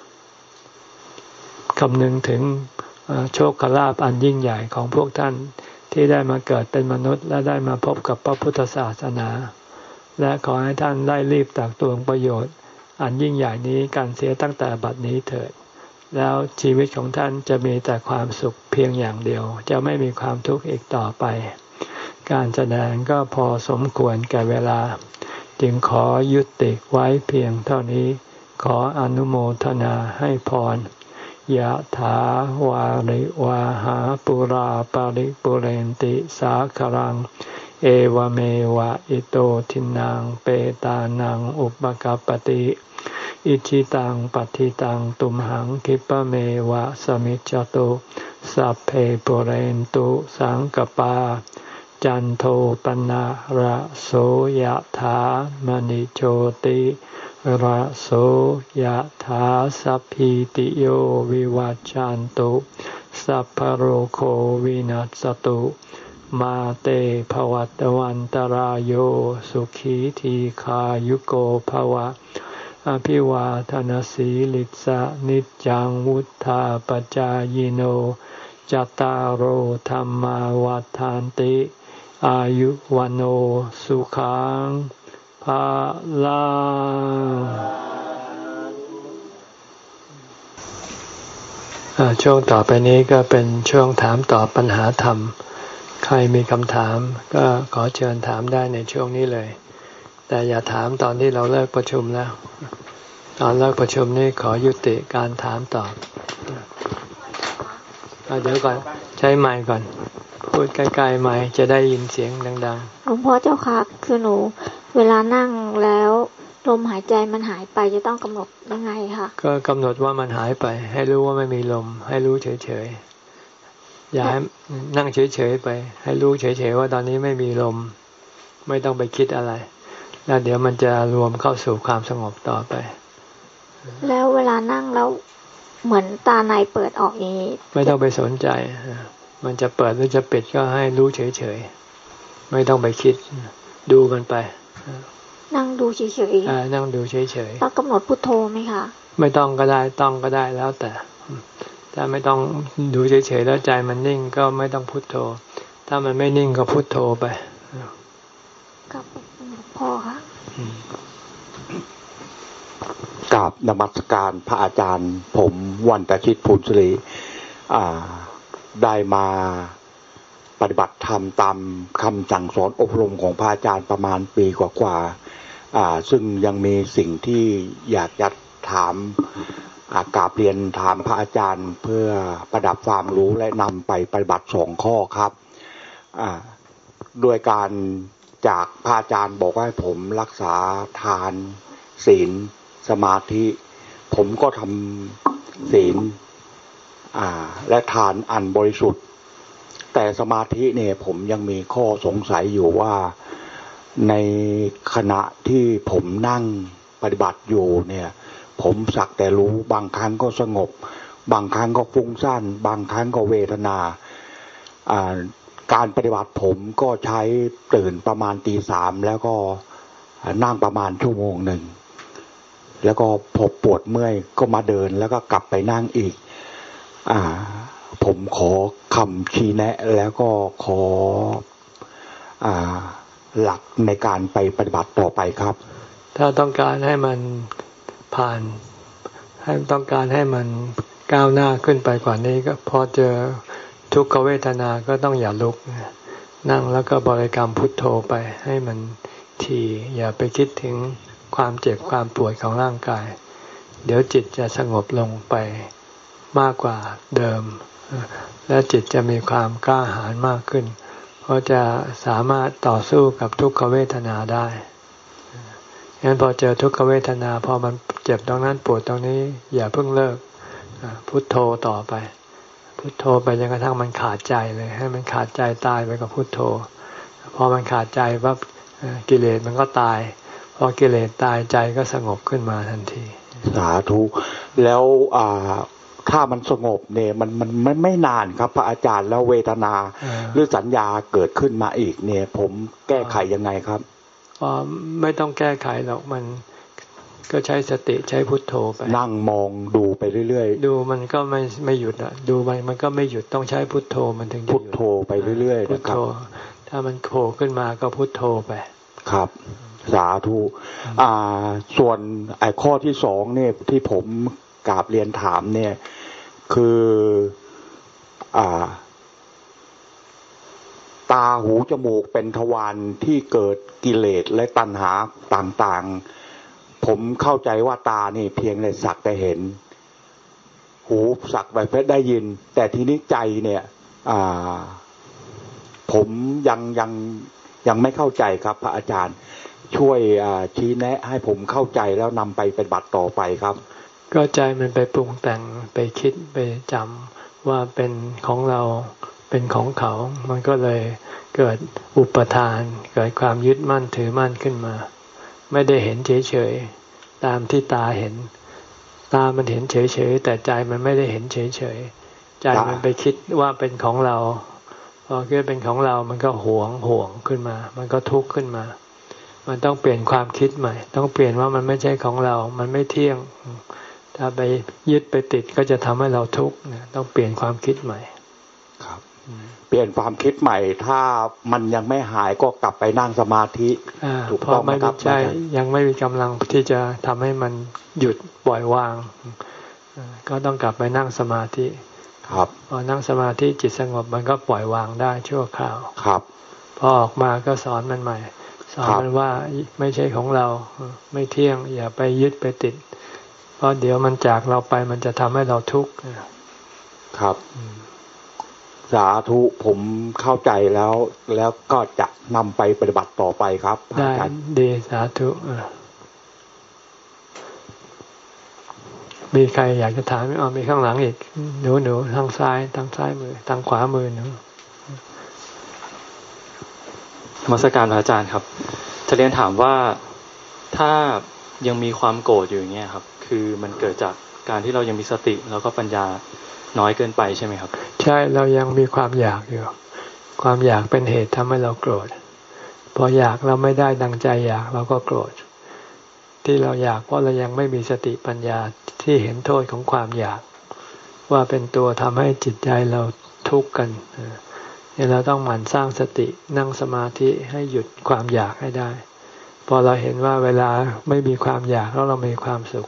คำนึงถึงโชคลาภอันยิ่งใหญ่ของพวกท่านที่ได้มาเกิดเป็นมนุษย์และได้มาพบกับพระพุทธศาสนาและขอให้ท่านได้รีบตักตวงประโยชน์อันยิ่งใหญ่นี้กันเสียตั้งแต่บัดนี้เถิดแล้วชีวิตของท่านจะมีแต่ความสุขเพียงอย่างเดียวจะไม่มีความทุกข์อีกต่อไปการแสดงก็พอสมควรแก่เวลาจึงขอยุติไว้เพียงเท่านี้ขออนุโมทนาให้พรยะถาวาริวาหาปุราปาริปุเรนติสาครังเอวเมวะอิโตทินังเปตานังอุปกัปปติอิชิตังปัฏฐิตังตุมหังคิปะเมวะสมิจจตุสัพเพปุเรนตุสังกปาจันโทปนะระโสยถามณิโชติระโสยถาสัพพิติโยวิวัจจันตุสัพพโรโควินัสตุมาเตภวัตวันตารโยสุขีทีขายุโกภวะอภิวาทนาสีลิสะนิจังวุธาปจายโนจตารโหธรรมวัฏฐานติอายุวันโอสุขังภาลังช่วงต่อไปนี้ก็เป็นช่วงถามตอบปัญหาธรรมใครมีคำถามก็ขอเชิญถามได้ในช่วงนี้เลยแต่อย่าถามตอนที่เราเลิกประชุมแล้วตอนเลิกประชุมนี่ขอยุติการถามตอบเดี๋ยวก่อนใช้ไมค์ก่อนพูดใกล้ๆไมค์จะได้ยินเสียงดังๆหลวงพ่อเจ้าค่ะคือหนูเวลานั่งแล้วลมหายใจมันหายไปจะต้องกำหนดยังไงคะก็กำหนดว่ามันหายไปให้รู้ว่าไม่มีลมให้รู้เฉยๆอย่าให้นั่งเฉยๆไปให้รู้เฉยๆว่าตอนนี้ไม่มีลมไม่ต้องไปคิดอะไรแล้วเดี๋ยวมันจะรวมเข้าสู่ความสงบต่อไปแล้วเวลานั่งแล้วเหมือนตาในเปิดออกอย่างนี้ไม่ต้องไปสนใจมันจะเปิดหรือจะปิดก็ให้รู้เฉยๆไม่ต้องไปคิดดูมันไปนั่งดูเฉยๆอ่านั่งดูเฉยๆต้องกำหนดพุทโธไหมคะไม่ต้องก็ได้ต้องก็ได้แล้วแต่ถ้าไม่ต้องดูเฉยๆแล้วใจมันนิ่งก็ไม่ต้องพุทโธถ้ามันไม่นิ่งก็พุทโธไปกับพ่อค่ะกราบนมัสการพระอาจารย์ผมวันตชิตภูลศรีได้มาปฏิบัติธรรมตามคำสั่งสอนอบรมของพระอาจารย์ประมาณปีกว่าๆซึ่งยังมีสิ่งที่อยากจะถามกราบเรียนถามพระอาจารย์เพื่อประดับความรู้และนำไปปฏิบัติสองข้อครับด้วยการจากพระอาจารย์บอกว่าให้ผมรักษาทานศีลสมาธิผมก็ทำศีลและทานอันบริสุทธิ์แต่สมาธิเนี่ยผมยังมีข้อสงสัยอยู่ว่าในขณะที่ผมนั่งปฏิบัติอยู่เนี่ยผมสักแต่รู้บางครั้งก็สงบบางครั้งก็ฟุ้งซ่านบางครั้งก็เวทนาการปฏิบัติผมก็ใช้ตื่นประมาณตีสามแล้วก็นั่งประมาณชั่วโมงหนึ่งแล้วก็พอปวดเมื่อยก็มาเดินแล้วก็กลับไปนั่งอีกอ่าผมขอคำชี้แนะแล้วก็ขออ่าหลักในการไปปฏิบัติต่อไปครับถ้าต้องการให้มันผ่านให้ต้องการให้มันก้าวหน้าขึ้นไปกว่านี้ก็พอเจอทุกขเวทนาก็ต้องอย่าลุกนั่งแล้วก็บริกรรมพุทโธไปให้มันทีอย่าไปคิดถึงความเจ็บความปวดของร่างกายเดี๋ยวจิตจะสงบลงไปมากกว่าเดิมและจิตจะมีความกล้าหาญมากขึ้นเพราะจะสามารถต่อสู้กับทุกขเวทนาได้งั้นพอเจอทุกขเวทนาพอมันเจ็บตรงนั้นปวดตรงนี้อย่าเพิ่งเลิกพุทโธต่อไปพุทโธไปจนกระทั่งมันขาดใจเลยให้มันขาดใจตายไปกับพุทโธพอมันขาดใจปั๊บกิเลสมันก็ตายพอกิเลสตายใจก็สงบขึ้นมาทันทีสาธุแล้วอ่าถ้ามันสงบเนี่ยมันมันไม่ไม่นานครับพระอาจารย์แล้วเวทนาหรือสัญญาเกิดขึ้นมาอีกเนี่ยผมแก้ไขยังไงครับอ๋อไม่ต้องแก้ไขหรอกมันก็ใช้สติใช้พุทโธไปนั่งมองดูไปเรื่อยๆดูมันก็ไม่ไม่หยุดอ่ะดูมันมันก็ไม่หยุดต้องใช้พุทโธมันถึงจะหยุดพุทโธไปเรื่อยๆพุทโธถ้ามันโผล่ขึ้นมาก็พุทโธไปครับสาธุอ่าส่วนไอ้ข้อที่สองเนี่ยที่ผมกราบเรียนถามเนี่ยคืออ่าตาหูจมูกเป็นทวารที่เกิดกิเลสและตัณหาต่างๆผมเข้าใจว่าตานี่เพียงแต่สักแต่เห็นหูสักแต่ได้ยินแต่ทีนี้ใจเนี่ยอ่าผมยังยังยังไม่เข้าใจครับพระอาจารย์ช่วยชี้แนะให้ผมเข้าใจแล้วนำไปปฏิบัติต่อไปครับก็ใจมันไปปรุงแต่งไปคิดไปจำว่าเป็นของเราเป็นของเขามันก็เลยเกิดอุปทานเกิดความยึดมั่นถือมั่นขึ้นมาไม่ได้เห็นเฉยๆตามที่ตาเห็นตามันเห็นเฉยๆแต่ใจมันไม่ได้เห็นเฉยๆใจมันไปคิดว่าเป็นของเราพอคิดเป็นของเรามันก็หวงห่วงขึ้นมามันก็ทุกข์ขึ้นมามันต้องเปลี่ยนความคิดใหม่ต้องเปลี่ยนว่ามันไม่ใช่ของเรามันไม่เที่ยงถ้าไปยึดไปติดก็จะทำให้เราทุกข์ต้องเปลี่ยนความคิดใหม่ครับเปลี่ยนความคิดใหม่ถ้ามันยังไม่หายก็กลับไปนั่งสมาธิถูกต้องไหมครับใช่ยังไม่มีกำลังที่จะทำให้มันหยุดปล่อยวางก็ต้องกลับไปนั่งสมาธิครับพอนั่งสมาธิจิตสงบมันก็ปล่อยวางได้ชั่วคราวครับพอออกมาก็สอนมันใหม่สอนมันว่าไม่ใช่ของเราไม่เที่ยงอย่าไปยึดไปติดเพราะเดี๋ยวมันจากเราไปมันจะทำให้เราทุกข์ครับสาธุผมเข้าใจแล้วแล้วก็จะนำไปปฏิบัติต่อไปครับได้ดีสาธุมีใครอยากจะถามไหมอ๋อมีข้างหลังอีกหนูหนูทางซ้ายทางซ้ายมือทางขวามือหนูนมัสการพระอาจารย์ครับจะเรียนถามว่าถ้ายังมีความโกรธอยู่อย่างเงี้ยครับคือมันเกิดจากการที่เรายังมีสติแล้วก็ปัญญาน้อยเกินไปใช่ไหมครับใช่เรายังมีความอยากอยู่ความอยากเป็นเหตุทำให้เราโกรธพออยากเราไม่ได้ดังใจอยากเราก็โกรธที่เราอยากเพราะเรายังไม่มีสติปัญญาที่เห็นโทษของความอยากว่าเป็นตัวทำให้จิตใจเราทุกข์กันเนี่ยเราต้องหมั่นสร้างสตินั่งสมาธิให้หยุดความอยากให้ได้พอเราเห็นว่าเวลาไม่มีความอยากแล้วเรามีความสุข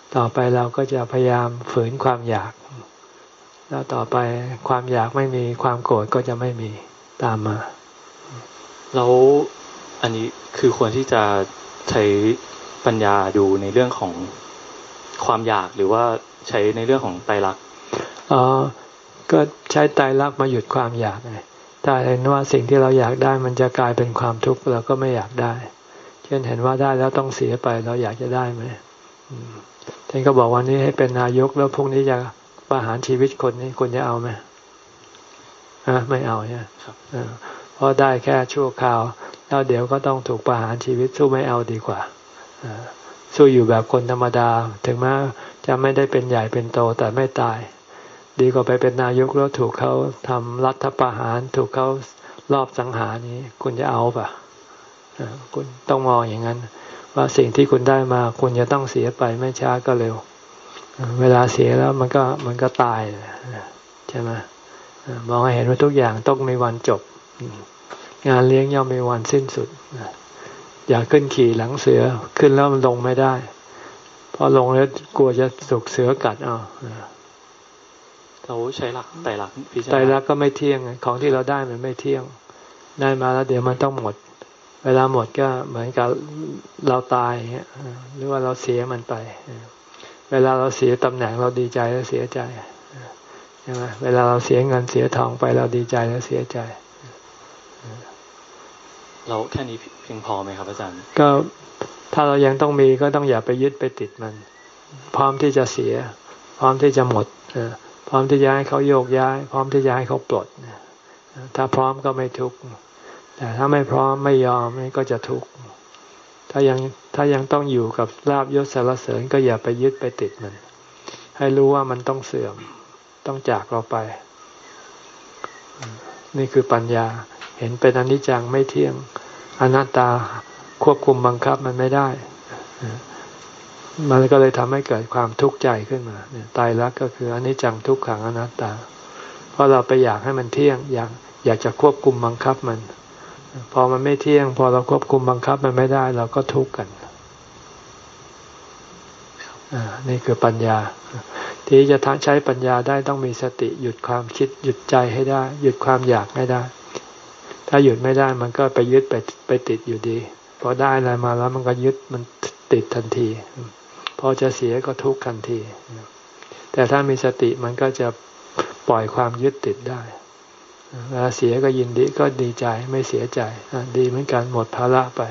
ต่อไปเราก็จะพยายามฝืนความอยากแล้วต่อไปความอยากไม่มีความโกรธก็จะไม่มีตามมาแล้วอันนี้คือควรที่จะใช้ปัญญาดูในเรื่องของความอยากหรือว่าใช้ในเรื่องของไตรลักษณ์อ๋อก็ใช้ไตรลักษณ์มาหยุดความอยากไงถ้าเห็นว่าสิ่งที่เราอยากได้มันจะกลายเป็นความทุกข์เราก็ไม่อยากได้เช่นเห็นว่าได้แล้วต้องเสียไปเราอยากจะได้ไหมท่านก็บอกวันนี้ให้เป็นนายกแล้วพรุ่งนี้จะประหารชีวิตคนนี้คุณจะเอาไหมฮะไม่เอาใช่ไหมครับเพราะได้แค่ชั่วคราวแล้วเดี๋ยวก็ต้องถูกประหารชีวิตสู้ไม่เอาดีกว่าสู้อยู่แบบคนธรรมดาถึงแม้จะไม่ได้เป็นใหญ่เป็นโตแต่ไม่ตายดีกว่าไปเป็นนายกแล้วถูกเขาทำรัฐประหารถูกเขารอบสังหารนี้คุณจะเอาป่ะคุณต้องมองอย่างนั้นว่าสิ่งที่คุณได้มาคุณจะต้องเสียไปไม่ช้าก็เร็วเวลาเสียแล้วมันก็มันก็ตายใช่ไหมมองให้เห็นว่าทุกอย่างต้องมีวันจบงานเลี้ยงย่อมมีวันสิ้นสุดอย่าขึ้นขี่หลังเสือขึ้นแล้วมันลงไม่ได้พอลงแล้วกลัวจะถูกเสือกัดเอาเราใช้หลักไตรลักษณ์พิจารณาไตรลักษณ์ก็ไม่เที่ยงของที่เราได้มันไม่เที่ยงได้มาแล้วเดี๋ยวมันต้องหมดเวลาหมดก็เหมือนกับเราตายอย่างเงี้ยหรือว่าเราเสียมันไปเวลาเราเสียตำแหน่งเราดีใจแล้วเสียใจใช่ไหมเวลาเราเสียเงินเสียทองไปเราดีใจแล้วเสียใจเราแค่นี้เพียงพอไหมครับอาจารย์ก็ถ้าเรายังต้องมีก็ต้องอย่าไปยึดไปติดมันพร้อมที่จะเสียพร้อมที่จะหมดพร้อมที่จะให้เขาโยกย้ายพร้อมที่จะให้เขาปลดถ้าพร้อมก็ไม่ทุกข์แต่ถ้าไม่พร้อมไม่ยอมนี่ก็จะทุกข์ถ้ายังถ้ายังต้องอยู่กับลาภยศสรรเสริญก็อย่าไปยึดไปติดมันให้รู้ว่ามันต้องเสื่อมต้องจากเราไปนี่คือปัญญาเห็นเป็นอนิจจังไม่เที่ยงอนัตตาควบคุมบังคับมันไม่ได้มันก็เลยทำให้เกิดความทุกข์ใจขึ้นมาตายรักก็คืออนิจจังทุกขังอนัตตาเพราะเราไปอยากให้มันเที่ยงอยากอยากจะควบคุมบังคับมันพอมันไม่เที่ยงพอเราควบคุมบังคับมันไม่ได้เราก็ทุกข์กันนี่คือปัญญาที่จะใช้ปัญญาได้ต้องมีสติหยุดความคิดหยุดใจให้ได้หยุดความอยากให้ได้ถ้าหยุดไม่ได้มันก็ไปยึดไปไปติดอยู่ดีพอได้อะไรมาแล้วมันก็ยึดมันติดทันทีพอจะเสียก็ทุกข์ทันทีแต่ถ้ามีสติมันก็จะปล่อยความยึดติดได้เวลาเสียก็ยินดีก็ดีใจไม่เสียใจดีเหมือนกันหมดภาระไป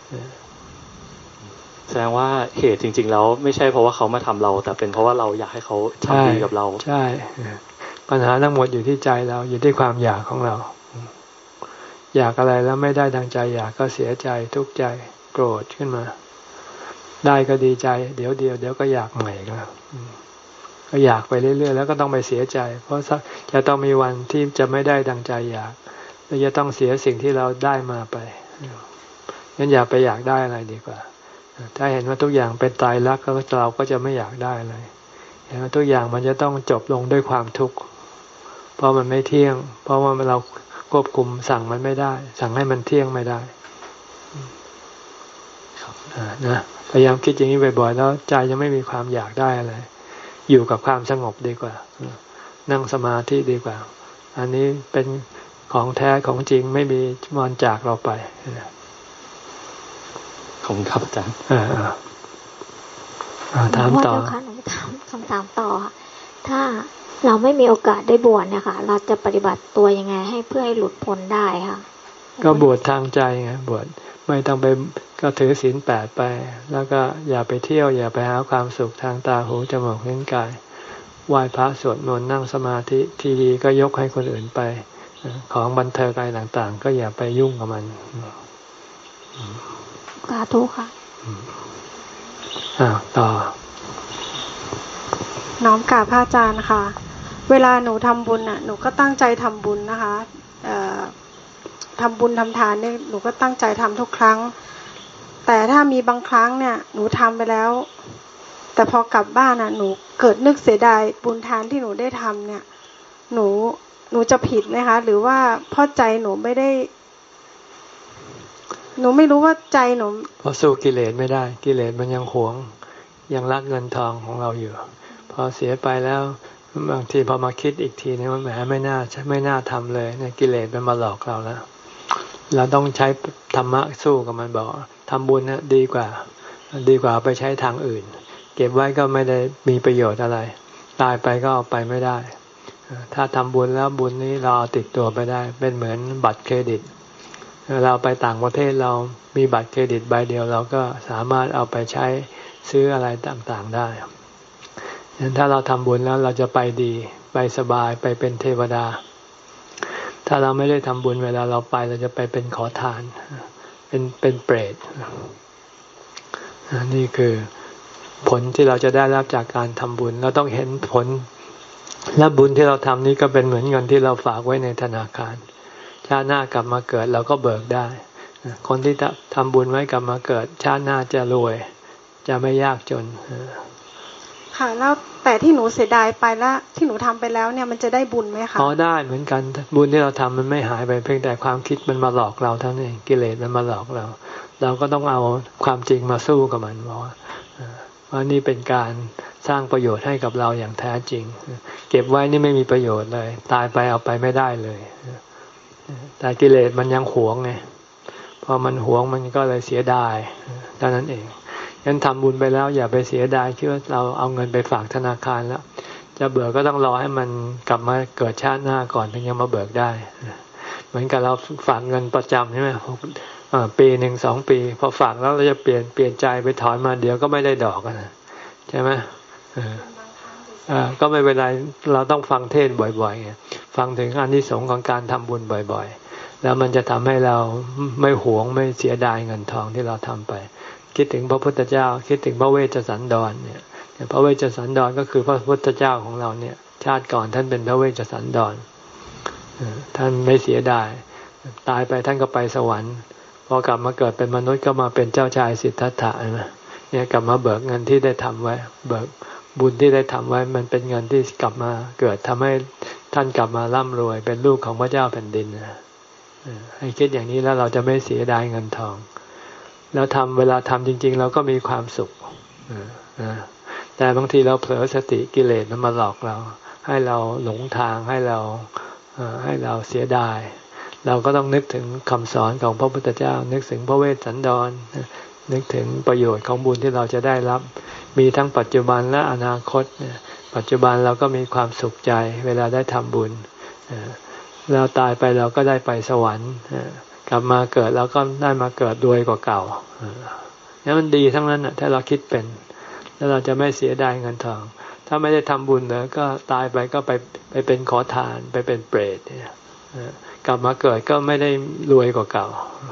แสดงว่าเหตุจริงๆแล้วไม่ใช่เพราะว่าเขามาทำเราแต่เป็นเพราะว่าเราอยากให้เขาทำดีกับเราใช่ปัญหาทั้งหมดอยู่ที่ใจเราอยู่ที่ความอยากของเราอยากอะไรแล้วไม่ได้ดังใจอยากก็เสียใจทุกข์ใจโกรธขึ้นมาได้ก็ดีใจเดี๋ยวเดียวเดี๋ยวก็อยากใหม่แล้วก็อยากไปเรื่อยๆแล้วก็ต้องไปเสียใจเพราะจะต้องมีวันที่จะไม่ได้ดังใจอยากแล้วจะต้องเสียสิ่งที่เราได้มาไปงั้นอย่าไปอยากได้อะไรดีกว่าถ้าเห็นว่าทุกอย่างเป็นตายรักแล้วเราก็จะไม่อยากได้อะไรเห็นว่าทุกอย่างมันจะต้องจบลงด้วยความทุกข์เพราะมันไม่เที่ยงเพราะว่าเราควบคุมสั่งมันไม่ได้สั่งให้มันเที่ยงไม่ได้นะพยายามคิดอย่างนี้บ่อยๆแล้วใจจะไม่มีความอยากได้อะไรอยู่กับความสงบดีกว่านั่งสมาธิดีกว่าอันนี้เป็นของแท้ของจริงไม่มีวันจากเราไปขอบคุณครับอาจารย์ถามต่อค่ะหนูถามคำถามต่อค่ะถ้าเราไม่มีโอกาสได้บวชเนี่ยค่ะเราจะปฏิบัติตัวยังไงให้เพื่อให้หลุดพ้นได้ค่ะก็บวชทางใจไงบวชไม่ต้องไปก็ถือศีลแปดไปแล้วก็อย่าไปเที่ยวอย่าไปหาความสุขทางตาหูจมูกลิ้นกายไหว้พระสวดมนต์นั่งสมาธิทีดีก็ยกให้คนอื่นไปของบันเทิงอะไรต่างๆก็อย่าไปยุ่งกับมันสาธุค่ะอ้าวต่อน้อมกราบพระอาจารย์ค่ะเวลาหนูทำบุญน่ะหนูก็ตั้งใจทำบุญนะคะเอ่อทำบุญทำทานเนี่ยหนูก็ตั้งใจทำทุกครั้งแต่ถ้ามีบางครั้งเนี่ยหนูทำไปแล้วแต่พอกลับบ้านน่ะหนูเกิดนึกเสียดายบุญทานที่หนูได้ทำเนี่ยหนูหนูจะผิดไหมคะหรือว่าเพราะใจหนูไม่ได้หนูไม่รู้ว่าใจหนูเพราะสู้กิเลสไม่ได้กิเลสมันยังหวงยังรักเงินทองของเราอยู่พอเสียไปแล้วบางทีพอมาคิดอีกทีนึงว่าแหมไม่น่าไม่น่าทำเลยเนี่ยกิเลสมันมาหลอกเราแล้วเราต้องใช้ธรรมะสู้กับมันบอกทำบุญนะดีกว่าดีกว่าไปใช้ทางอื่นเก็บไว้ก็ไม่ได้มีประโยชน์อะไรตายไปก็เอาไปไม่ได้ถ้าทำบุญแล้วบุญนี้เราเอาติดตัวไปได้เป็นเหมือนบัตรเครดิตเราไปต่างประเทศเรามีบัตรเครดิตใบเดียวเราก็สามารถเอาไปใช้ซื้ออะไรต่างๆได้ฉะนั้นถ้าเราทำบุญแล้วเราจะไปดีไปสบายไปเป็นเทวดาถ้าเราไม่ได้ทำบุญเวลาเราไปเราจะไปเป็นขอทานเป็นเป็นเปรตนี่คือผลที่เราจะได้รับจากการทำบุญเราต้องเห็นผลและบุญที่เราทำนี้ก็เป็นเหมือนเงินที่เราฝากไว้ในธนาคารชาติหน้ากลับมาเกิดเราก็เบิกได้คนที่ทำบุญไว้กลับมาเกิดชาติหน้าจะรวยจะไม่ยากจนค่ะแล้วแต่ที่หนูเสียดายไปแล้วที่หนูทำไปแล้วเนี่ยมันจะได้บุญไหมคะอ๋อได้เหมือนกันบุญที่เราทำมันไม่หายไปเพียงแต่ความคิดมันมาหลอกเราเท่านั้นเองกิเลสมันมาหลอกเราเราก็ต้องเอาความจริงมาสู้กับมันว่าว่านี่เป็นการสร้างประโยชน์ให้กับเราอย่างแท้จริงเก็บไว้นี่ไม่มีประโยชน์เลยตายไปเอาไปไม่ได้เลยแต่กิเลสมันยังหวงไงพอมันหวงมันก็เลยเสียดายเท่านั้นเองงั้นทำบุญไปแล้วอย่าไปเสียดายคิดว่าเราเอาเงินไปฝากธนาคารแล้วจะเบิกก็ต้องรอให้มันกลับมาเกิดชาติหน้าก่อนถึงจะมาเบิกได้เหมือนกับเราฝากเงินประจำใช่ไหมปีหนึ่งสองปีพอฝากแล้วเราจะเปลี่ยนเปลี่ยนใจไปถอนมาเดี๋ยวก็ไม่ได้ดอกนะใช่ไหมอ่าก็ไม่เป็นไรเราต้องฟังเทศน์บ่อยๆไงฟังถึงอานิสงส์ของการทำบุญบ่อยๆแล้วมันจะทำให้เราไม่หวงไม่เสียดายเงินทองที่เราทำไปคิดถึงพระพุทธเจ้าคิดถึงพระเวชสันดรเนี่ยพระเวชสันดรก็คือพระพุทธเจ้าของเราเนี่ยชาติก่อนท่านเป็นพระเวชสันดรท่านไม่เสียดายตายไปท่านก็ไปสวรรค์พอกลับมาเกิดเป็นมนุษย์ก็มาเป็นเจ้าชายสิทธัตถะนะเนี่ยกลับมาเบิกเงินที่ได้ทำไว้เบิกบุญที่ได้ทำไว้มันเป็นเงินที่กลับมาเกิดทำให้ท่านกลับมาร่ำรวยเป็นลูกของพระเจ้าแผ่นดินนะให้คิดอย่างนี้แล้วเราจะไม่เสียดายเงินทองแล้วทำเวลาทำจริงๆเราก็มีความสุขแต่บางทีเราเผลอสติกิเลสมันมาหลอกเราให้เราหลงทางให้เราให้เราเสียดายเราก็ต้องนึกถึงคำสอนของพระพุทธเจ้านึกถึงพระเวสสันดรนึกถึงประโยชน์ของบุญที่เราจะได้รับมีทั้งปัจจุบันและอนาคตปัจจุบันเราก็มีความสุขใจเวลาได้ทำบุญแล้วตายไปเราก็ได้ไปสวรรค์กลับมาเกิดแล้วก็ได้มาเกิดรวยกว่าเก่านี่มันดีทั้งนั้นถ้าเราคิดเป็นแล้วเราจะไม่เสียดายเงินทองถ้าไม่ได้ทำบุญเลยก็ตายไปก็ไปไปเป็นขอทานไปเป็นเปรตเนี่ยกลับมาเกิดก็ไม่ได้รวยกว่าเก่า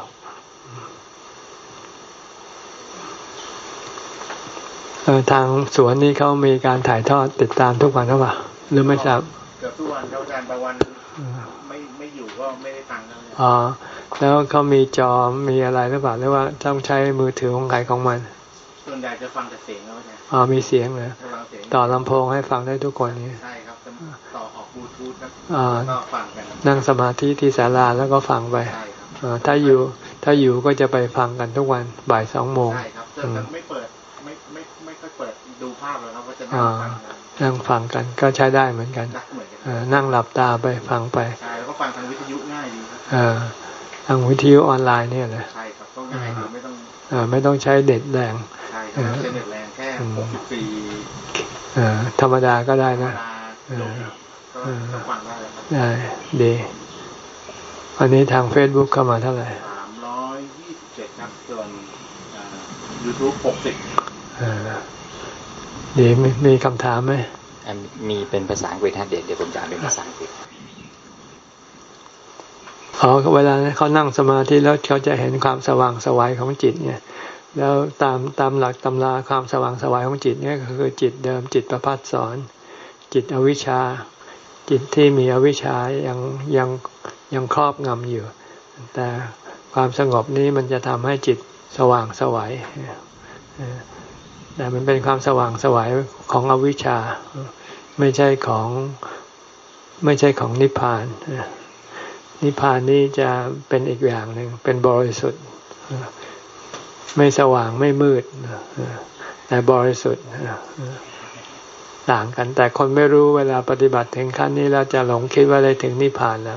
ทางสวนนี้เขามีการถ่ายทอดติดตามทุกวันหรือเปล่าหรือไม่ทราบเกือบทุกวันแล้วอาจารย์บางวันไม่ไม่อยู่ก็ไม่ได้ฟังแล้วอ๋อแล้วเขามีจอมีอะไรหรือเปล่าหรือว่าต้องใช้มือถือของใครของมันส่วนใหญ่จะฟังแต่เสียงแล้วเนี่ยอ๋อมีเสียงเลยต่อลำโพงให้ฟังได้ทุกคนนี้ใช่ครับต่อออกบลูทูธครับก็ฟังกันนั่งสมาธิที่ศาลาแล้วก็ฟังไปถ้าอยู่ถ้าอยู่ก็จะไปฟังกันทุกวันบ่ายสองโมงใช่ครับแต่ไม่เปิดไม่ไม่ไม่ค่อยเปิดดูภาพแล้วครับว่าจะนั่งฟังนั่งฟังกันก็ใช้ได้เหมือนกันนั่งหลับตาไปฟังไปใช่แล้วก็ฟังทางวิทยุง่ายดีทางวิทยุออนไลน์เนี่ยเลยใช่ครับก็ง่ายดีไม่ต้องไม่ต้องใช้เน็ตแรงใช่ครับใช้เน็ตแรงแค่หกสิบสี่ธรรมดาก็ได้นะก็ฟังได้ได้ดีวันนี้ทาง Facebook เข้ามาเท่าไหร่สามร้อยยี่สิบเจ็ดครับส่วนยูทูบหกสิบดีมีมีคำถามไหมมีเป็นภาษาอังกฤษนะเดี๋ยวเดี๋ยวผมจะอ่านเป็นภาษาอังกฤษอ๋อเวลาเขานั่งสมาธิแล้วเขาจะเห็นความสว่างไสวของจิตเนี่ยแล้วตามตามหลักตำราความสว่างไสวของจิตเนี่ยก็คือจิตเดิมจิตประภัสสรจิตอวิชชาจิตที่มีอวิชชายังยังยังครอบงำอยู่แต่ความสงบนี้มันจะทำให้จิตสว่างไสวแต่มันเป็นความสว่างไสวของอวิชชาไม่ใช่ของไม่ใช่ของนิพพานนิพพานนี้จะเป็นอีกอย่างหนึ่งเป็นบริสุทธิ์ไม่สว่างไม่มืดแต่บริสุทธิ์ต่างกันแต่คนไม่รู้เวลาปฏิบัติถึงขั้นนี้แล้วจะหลงคิดว่าได้ถึงนิพพานแล้ว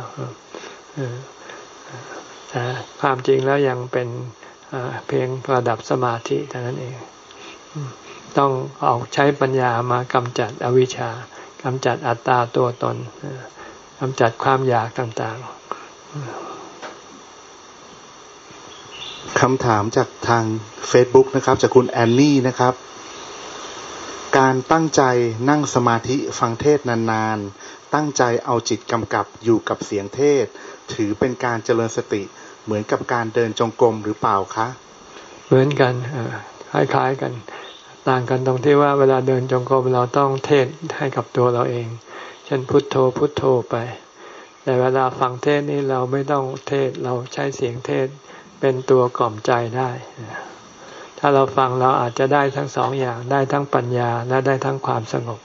แต่ความจริงแล้วยังเป็นเพียงระดับสมาธิเท่านั้นเองต้องออกใช้ปัญญามากำจัดอวิชชากำจัดอัตตาตัวตนกำจัดความอยากต่างๆคำถามจากทาง Facebook นะครับจากคุณแอนนี่นะครับการตั้งใจนั่งสมาธิฟังเทศนานๆตั้งใจเอาจิตกำกับอยู่กับเสียงเทศถือเป็นการเจริญสติเหมือนกับการเดินจงกรมหรือเปล่าคะเหมือนกันคล้ายๆกันต่างกันตรงที่ว่าเวลาเดินจงกรมเราต้องเทศให้กับตัวเราเองเช่นพุทโธพุทโธไปแต่เวลาฟังเทศนี้เราไม่ต้องเทศเราใช้เสียงเทศเป็นตัวกล่อมใจได้ถ้าเราฟังเราอาจจะได้ทั้งสองอย่างได้ทั้งปัญญาและได้ทั้งความสงบ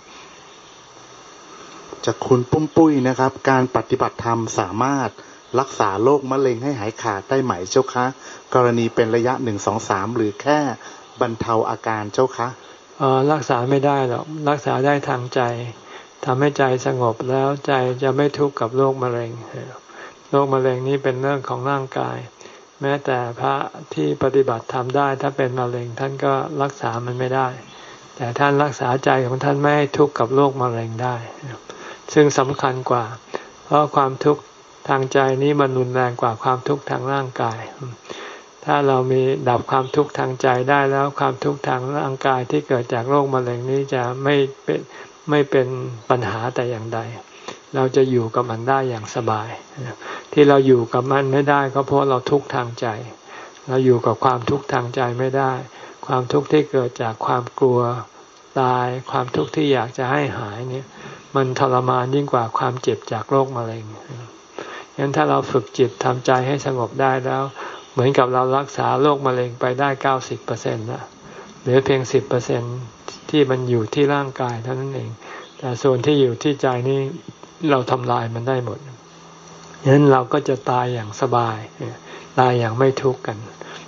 จากคุณปุ้มปุ้ยนะครับการปฏิบัติธรรมสามารถรักษาโรคมะเร็งให้หายขาดได้ไหมเจ้าคะกรณีเป็นระยะหนึ่งสองสามหรือแค่บรรเทาอาการเจ้าคะเออรักษาไม่ได้หรอกรักษาได้ทางใจทำให้ใจสงบแล้วใจจะไม่ทุกข์กับโรคมะเร็งโรคมะเร็งนี้เป็นเรื่องของร่างกายแม้แต่พระที่ปฏิบัติทำได้ถ้าเป็นมะเร็งท่านก็รักษามันไม่ได้แต่ท่านรักษาใจของท่านไม่ให้ทุกข์กับโรคมะเร็งได้ซึ่งสำคัญกว่าเพราะความทุกข์ทางใจนี้มันรุนแรงกว่าความทุกข์ทางร่างกายถ้าเรามีดับความทุกข์ทางใจได้แล้วความทุกข์ทางร่างกายที่เกิดจากโรคมะเร็งนี้จะไม่เป็นไม่เป็นปัญหาแต่อย่างใดเราจะอยู่กับมันได้อย่างสบายที่เราอยู่กับมันไม่ได้ก็เพราะเราทุกข์ทางใจเราอยู่กับความทุกข์ทางใจไม่ได้ความทุกข์ที่เกิดจากความกลัวตายความทุกข์ที่อยากจะให้หายเนี่ยมันทรมานยิ่งกว่าความเจ็บจากโรคมะเร็งงั้นถ้าเราฝึกจิตทำใจให้สงบได้แล้วเหมือนกับเรารักษาโรคมะเร็งไปได้เก้าสิบเปอร์เซ็นต์นะเหลือเพียงสิบเปอร์เซ็นต์ที่มันอยู่ที่ร่างกายเท่านั้นเองแต่ส่วนที่อยู่ที่ใจนี่เราทำลายมันได้หมดฉะนั้นเราก็จะตายอย่างสบายตายอย่างไม่ทุกข์กัน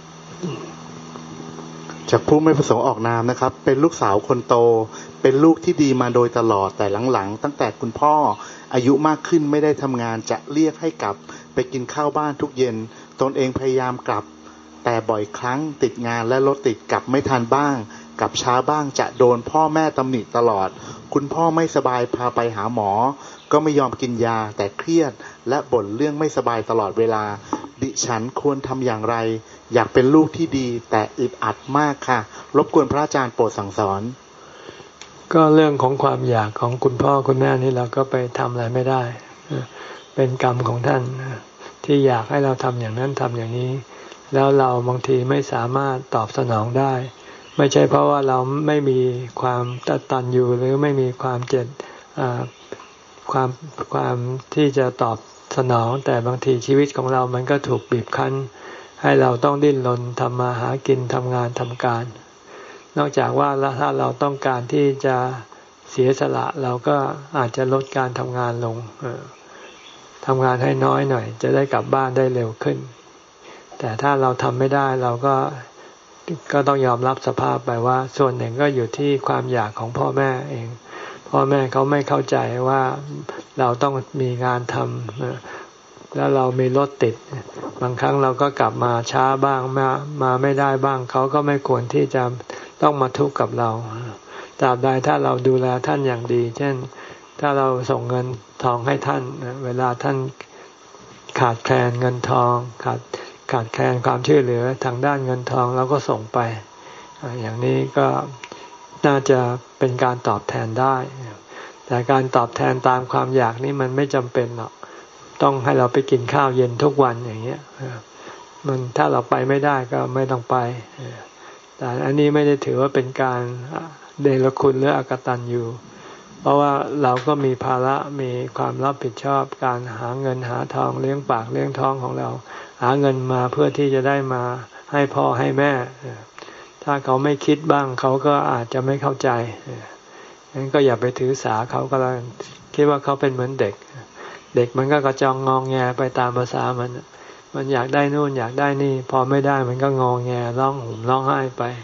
จากผู้ไม่ประสงค์ออกนามนะครับเป็นลูกสาวคนโตเป็นลูกที่ดีมาโดยตลอดแต่หลังๆตั้งแต่คุณพ่ออายุมากขึ้นไม่ได้ทำงานจะเรียกให้กลับไปกินข้าวบ้านทุกเย็นตนเองพยายามกลับแต่บ่อยครั้งติดงานและรถติดกลับไม่ทันบ้างกลับช้าบ้างจะโดนพ่อแม่ตำหนิตลอดคุณพ่อไม่สบายพาไปหาหมอก็ไม่ยอมกินยาแต่เครียดและบ่นเรื่องไม่สบายตลอดเวลาดิฉันควรทำอย่างไรอยากเป็นลูกที่ดีแต่อึดอัดมากค่ะรบกวนพระอาจารย์โปรดสั่งสอนก็เรื่องของความอยากของคุณพ่อคุณแม่นี่เราก็ไปทำอะไรไม่ได้เป็นกรรมของท่านที่อยากให้เราทำอย่างนั้นทำอย่างนี้แล้วเราบางทีไม่สามารถตอบสนองได้ไม่ใช่เพราะว่าเราไม่มีความกตัญญูหรือไม่มีความเจ็ดความความที่จะตอบสนองแต่บางทีชีวิตของเรามันก็ถูกบีบคั้นให้เราต้องดิ้นรนทำมาหากินทำงานทำการนอกจากว่าถ้าเราต้องการที่จะเสียสละเราก็อาจจะลดการทำงานลงทำงานให้น้อยหน่อยจะได้กลับบ้านได้เร็วขึ้นแต่ถ้าเราทำไม่ได้เราก็ก็ต้องยอมรับสภาพไปว่าส่วนหนึ่งก็อยู่ที่ความอยากของพ่อแม่เองพ่อแม่เขาไม่เข้าใจว่าเราต้องมีงานทำแล้วเรามีรถติดบางครั้งเราก็กลับมาช้าบ้างมามาไม่ได้บ้างเขาก็ไม่ควรที่จะต้องมาทุกข์กับเราตราบใดถ้าเราดูแลท่านอย่างดีเช่นถ้าเราส่งเงินทองให้ท่านเวลาท่านขาดแคลนเงินทองขาดขาดแคลนความช่วยเหลือทางด้านเงินทองเราก็ส่งไปอย่างนี้ก็น่าจะเป็นการตอบแทนได้แต่การตอบแทนตามความอยากนี่มันไม่จำเป็นหรอกต้องให้เราไปกินข้าวเย็นทุกวันอย่างเงี้ยมันถ้าเราไปไม่ได้ก็ไม่ต้องไปแต่อันนี้ไม่ได้ถือว่าเป็นการเดชคุณหรืออกตัญญูเพราะว่าเราก็มีภาระมีความรับผิดชอบการหาเงินหาทองเลี้ยงปากเลี้ยงท้องของเราหาเงินมาเพื่อที่จะได้มาให้พ่อให้แม่ถ้าเขาไม่คิดบ้างเขาก็อาจจะไม่เข้าใจงั้นก็อย่าไปถือสาเขาก็แล้วคิดว่าเขาเป็นเหมือนเด็กเด็กมันก็กระจองงองแงไปตามภาษามันมันอยากได้นู่นอยากได้นี่พอไม่ได้มันก็งองแงร้องห่มร้องไห้ไป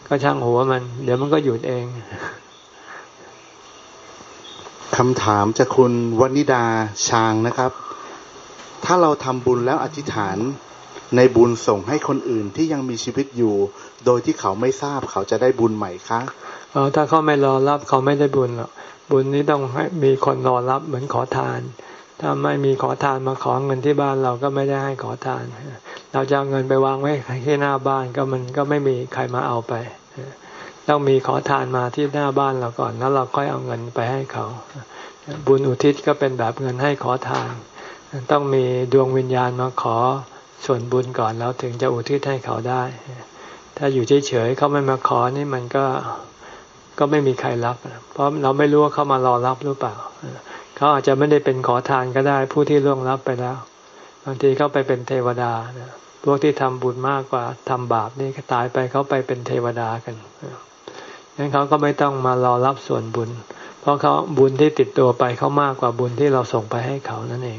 ก็ช่างหัวมันเดี๋ยวมันก็หยุดเองคำถามจากคุณวนิดาชางนะครับถ้าเราทำบุญแล้วอธิษฐานในบุญส่งให้คนอื่นที่ยังมีชีวิตอยู่โดยที่เขาไม่ทราบเขาจะได้บุญไหมคะอ๋อถ้าเขาไม่รอรับเขาไม่ได้บุญหรอกบุญนี้ต้องให้มีคนรอรับเหมือนขอทานถ้าไม่มีขอทานมาขอเงินที่บ้านเราก็ไม่ได้ให้ขอทานเราจะเอาเงินไปวางไว้ที่หน้าบ้านก็มันก็ไม่มีใครมาเอาไปต้องมีขอทานมาที่หน้าบ้านเราก่อนแล้วเราค่อยเอาเงินไปให้เขาบุญอุทิศก็เป็นแบบเงินให้ขอทานต้องมีดวงวิญญาณมาขอส่วนบุญก่อนแล้วถึงจะอุทิศให้เขาได้ถ้าอยู่เฉยๆเขาไม่มาขอนี่มันก็ก็ไม่มีใครรับเพราะเราไม่รู้ว่าเขามารอรับหรือเปล่าเขาอาจจะไม่ได้เป็นขอทานก็ได้ผู้ที่ล่วงลับไปแล้วบางทีเขาไปเป็นเทวดาพวกที่ทำบุญมากกว่าทำบาปนี่ตายไปเขาไปเป็นเทวดากันงั้นเขาก็ไม่ต้องมารอรับส่วนบุญเพราะเขาบุญที่ติดตัวไปเขามากกว่าบุญที่เราส่งไปให้เขานั่นเอง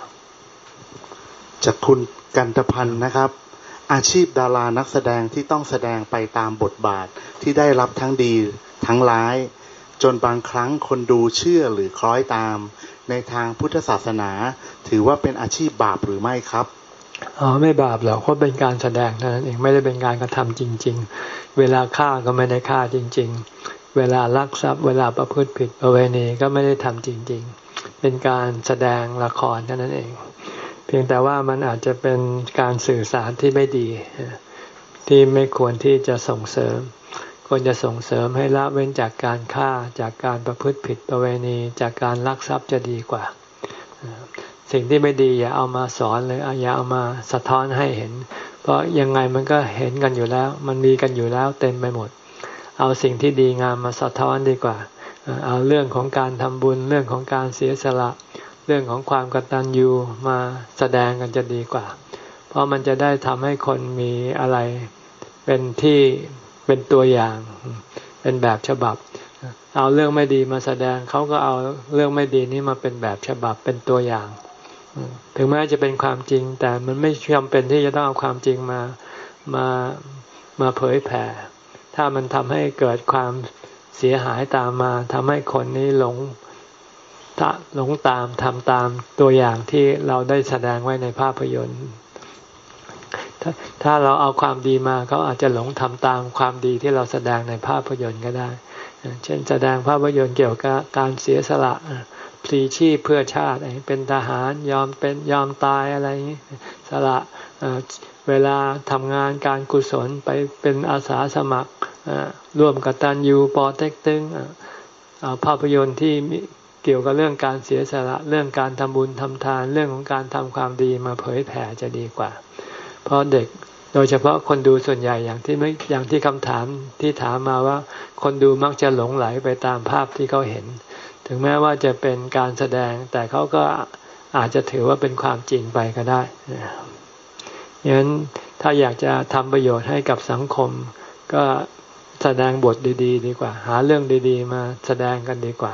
จากคุณกันตพันธ์นะครับอาชีพดารานักแสดงที่ต้องแสดงไปตามบทบาทที่ได้รับทั้งดีทั้งร้ายจนบางครั้งคนดูเชื่อหรือคล้อยตามในทางพุทธศาสนาถือว่าเป็นอาชีพบาปหรือไม่ครับอ๋อไม่บาปหรอกเพราะเป็นการแสดงเท่านั้นเองไม่ได้เป็นการกระทำจริงๆเวลาฆ่าก็ไม่ได้ฆ่าจริงๆเวลาลักทรัพย์เวลาประพฤติผิดประเวณีก็ไม่ได้ทำจริงๆเป็นการแสดงละครเท่านั้นเองเพียงแต่ว่ามันอาจจะเป็นการสื่อสารที่ไม่ดีที่ไม่ควรที่จะส่งเสริมควรจะส่งเสริมให้ละเว้นจากการฆ่าจากการประพฤติผิดประเวณีจากการลักทรัพย์จะดีกว่าสิ่งที่ไม่ดีอย่าเอามาสอนเลยอย่าเอามาสะท้อนให้เห็นเพราะยังไงมันก็เห็นกันอยู่แล้วมันมีกันอยู่แล้วเต็มไปหมดเอาสิ่งที่ดีงามมาสะท้อนดีกว่าเอาเรื่องของการทำบุญเรื่องของการเสียสละเรื่องของความกตัญญูมาแสดงกันจะดีกว่าเพราะมันจะได้ทำให้คนมีอะไรเป็นที่เป็นตัวอย่างเป็นแบบฉบับเอาเรื่องไม่ดีมาแสดงเขาก็เอาเรื่องไม่ดีนี้มาเป็นแบบฉบับเป็นตัวอย่างถึงแม้จะเป็นความจริงแต่มันไม่จำเป็นที่จะต้องเอาความจริงมามามาเผยแผ่ถ้ามันทำให้เกิดความเสียหายตามมาทำให้คนนี้หลงหลงตามทำตามตัวอย่างที่เราได้แสดงไว้ในภาพยนตร์ถ้าถ้าเราเอาความดีมาเขาอาจจะหลงทำตามความดีที่เราแสดงในภาพยนตร์ก็ได้เช่นแสดงภาพยนตร์เกี่ยวกับการเสียสละพลีชีพเพื่อชาติเป็นทหารยอมเป็นยอมตายอะไรอย่างนี้สละเวลาทำงานการกุศลไปเป็นอาสาสมัครร่วมกตัญญูปอเต็กตึงเอาภาพยนตร์ที่เกี่ยวกับเรื่องการเสียสละเรื่องการทำบุญทำทานเรื่องของการทำความดีมาเผยแผ่จะดีกว่าเพราะเด็กโดยเฉพาะคนดูส่วนใหญ่อย่างที่ไม่อย่างที่คำถามที่ถามมาว่าคนดูมักจะหลงไหลไปตามภาพที่เขาเห็นถึงแม้ว่าจะเป็นการแสดงแต่เขาก็อาจจะถือว่าเป็นความจริงไปก็ได้อย่างนั้นถ้าอยากจะทำประโยชน์ให้กับสังคมก็แสดงบทดีๆดีกว่าหาเรื่องดีๆมาแสดงกันดีกว่า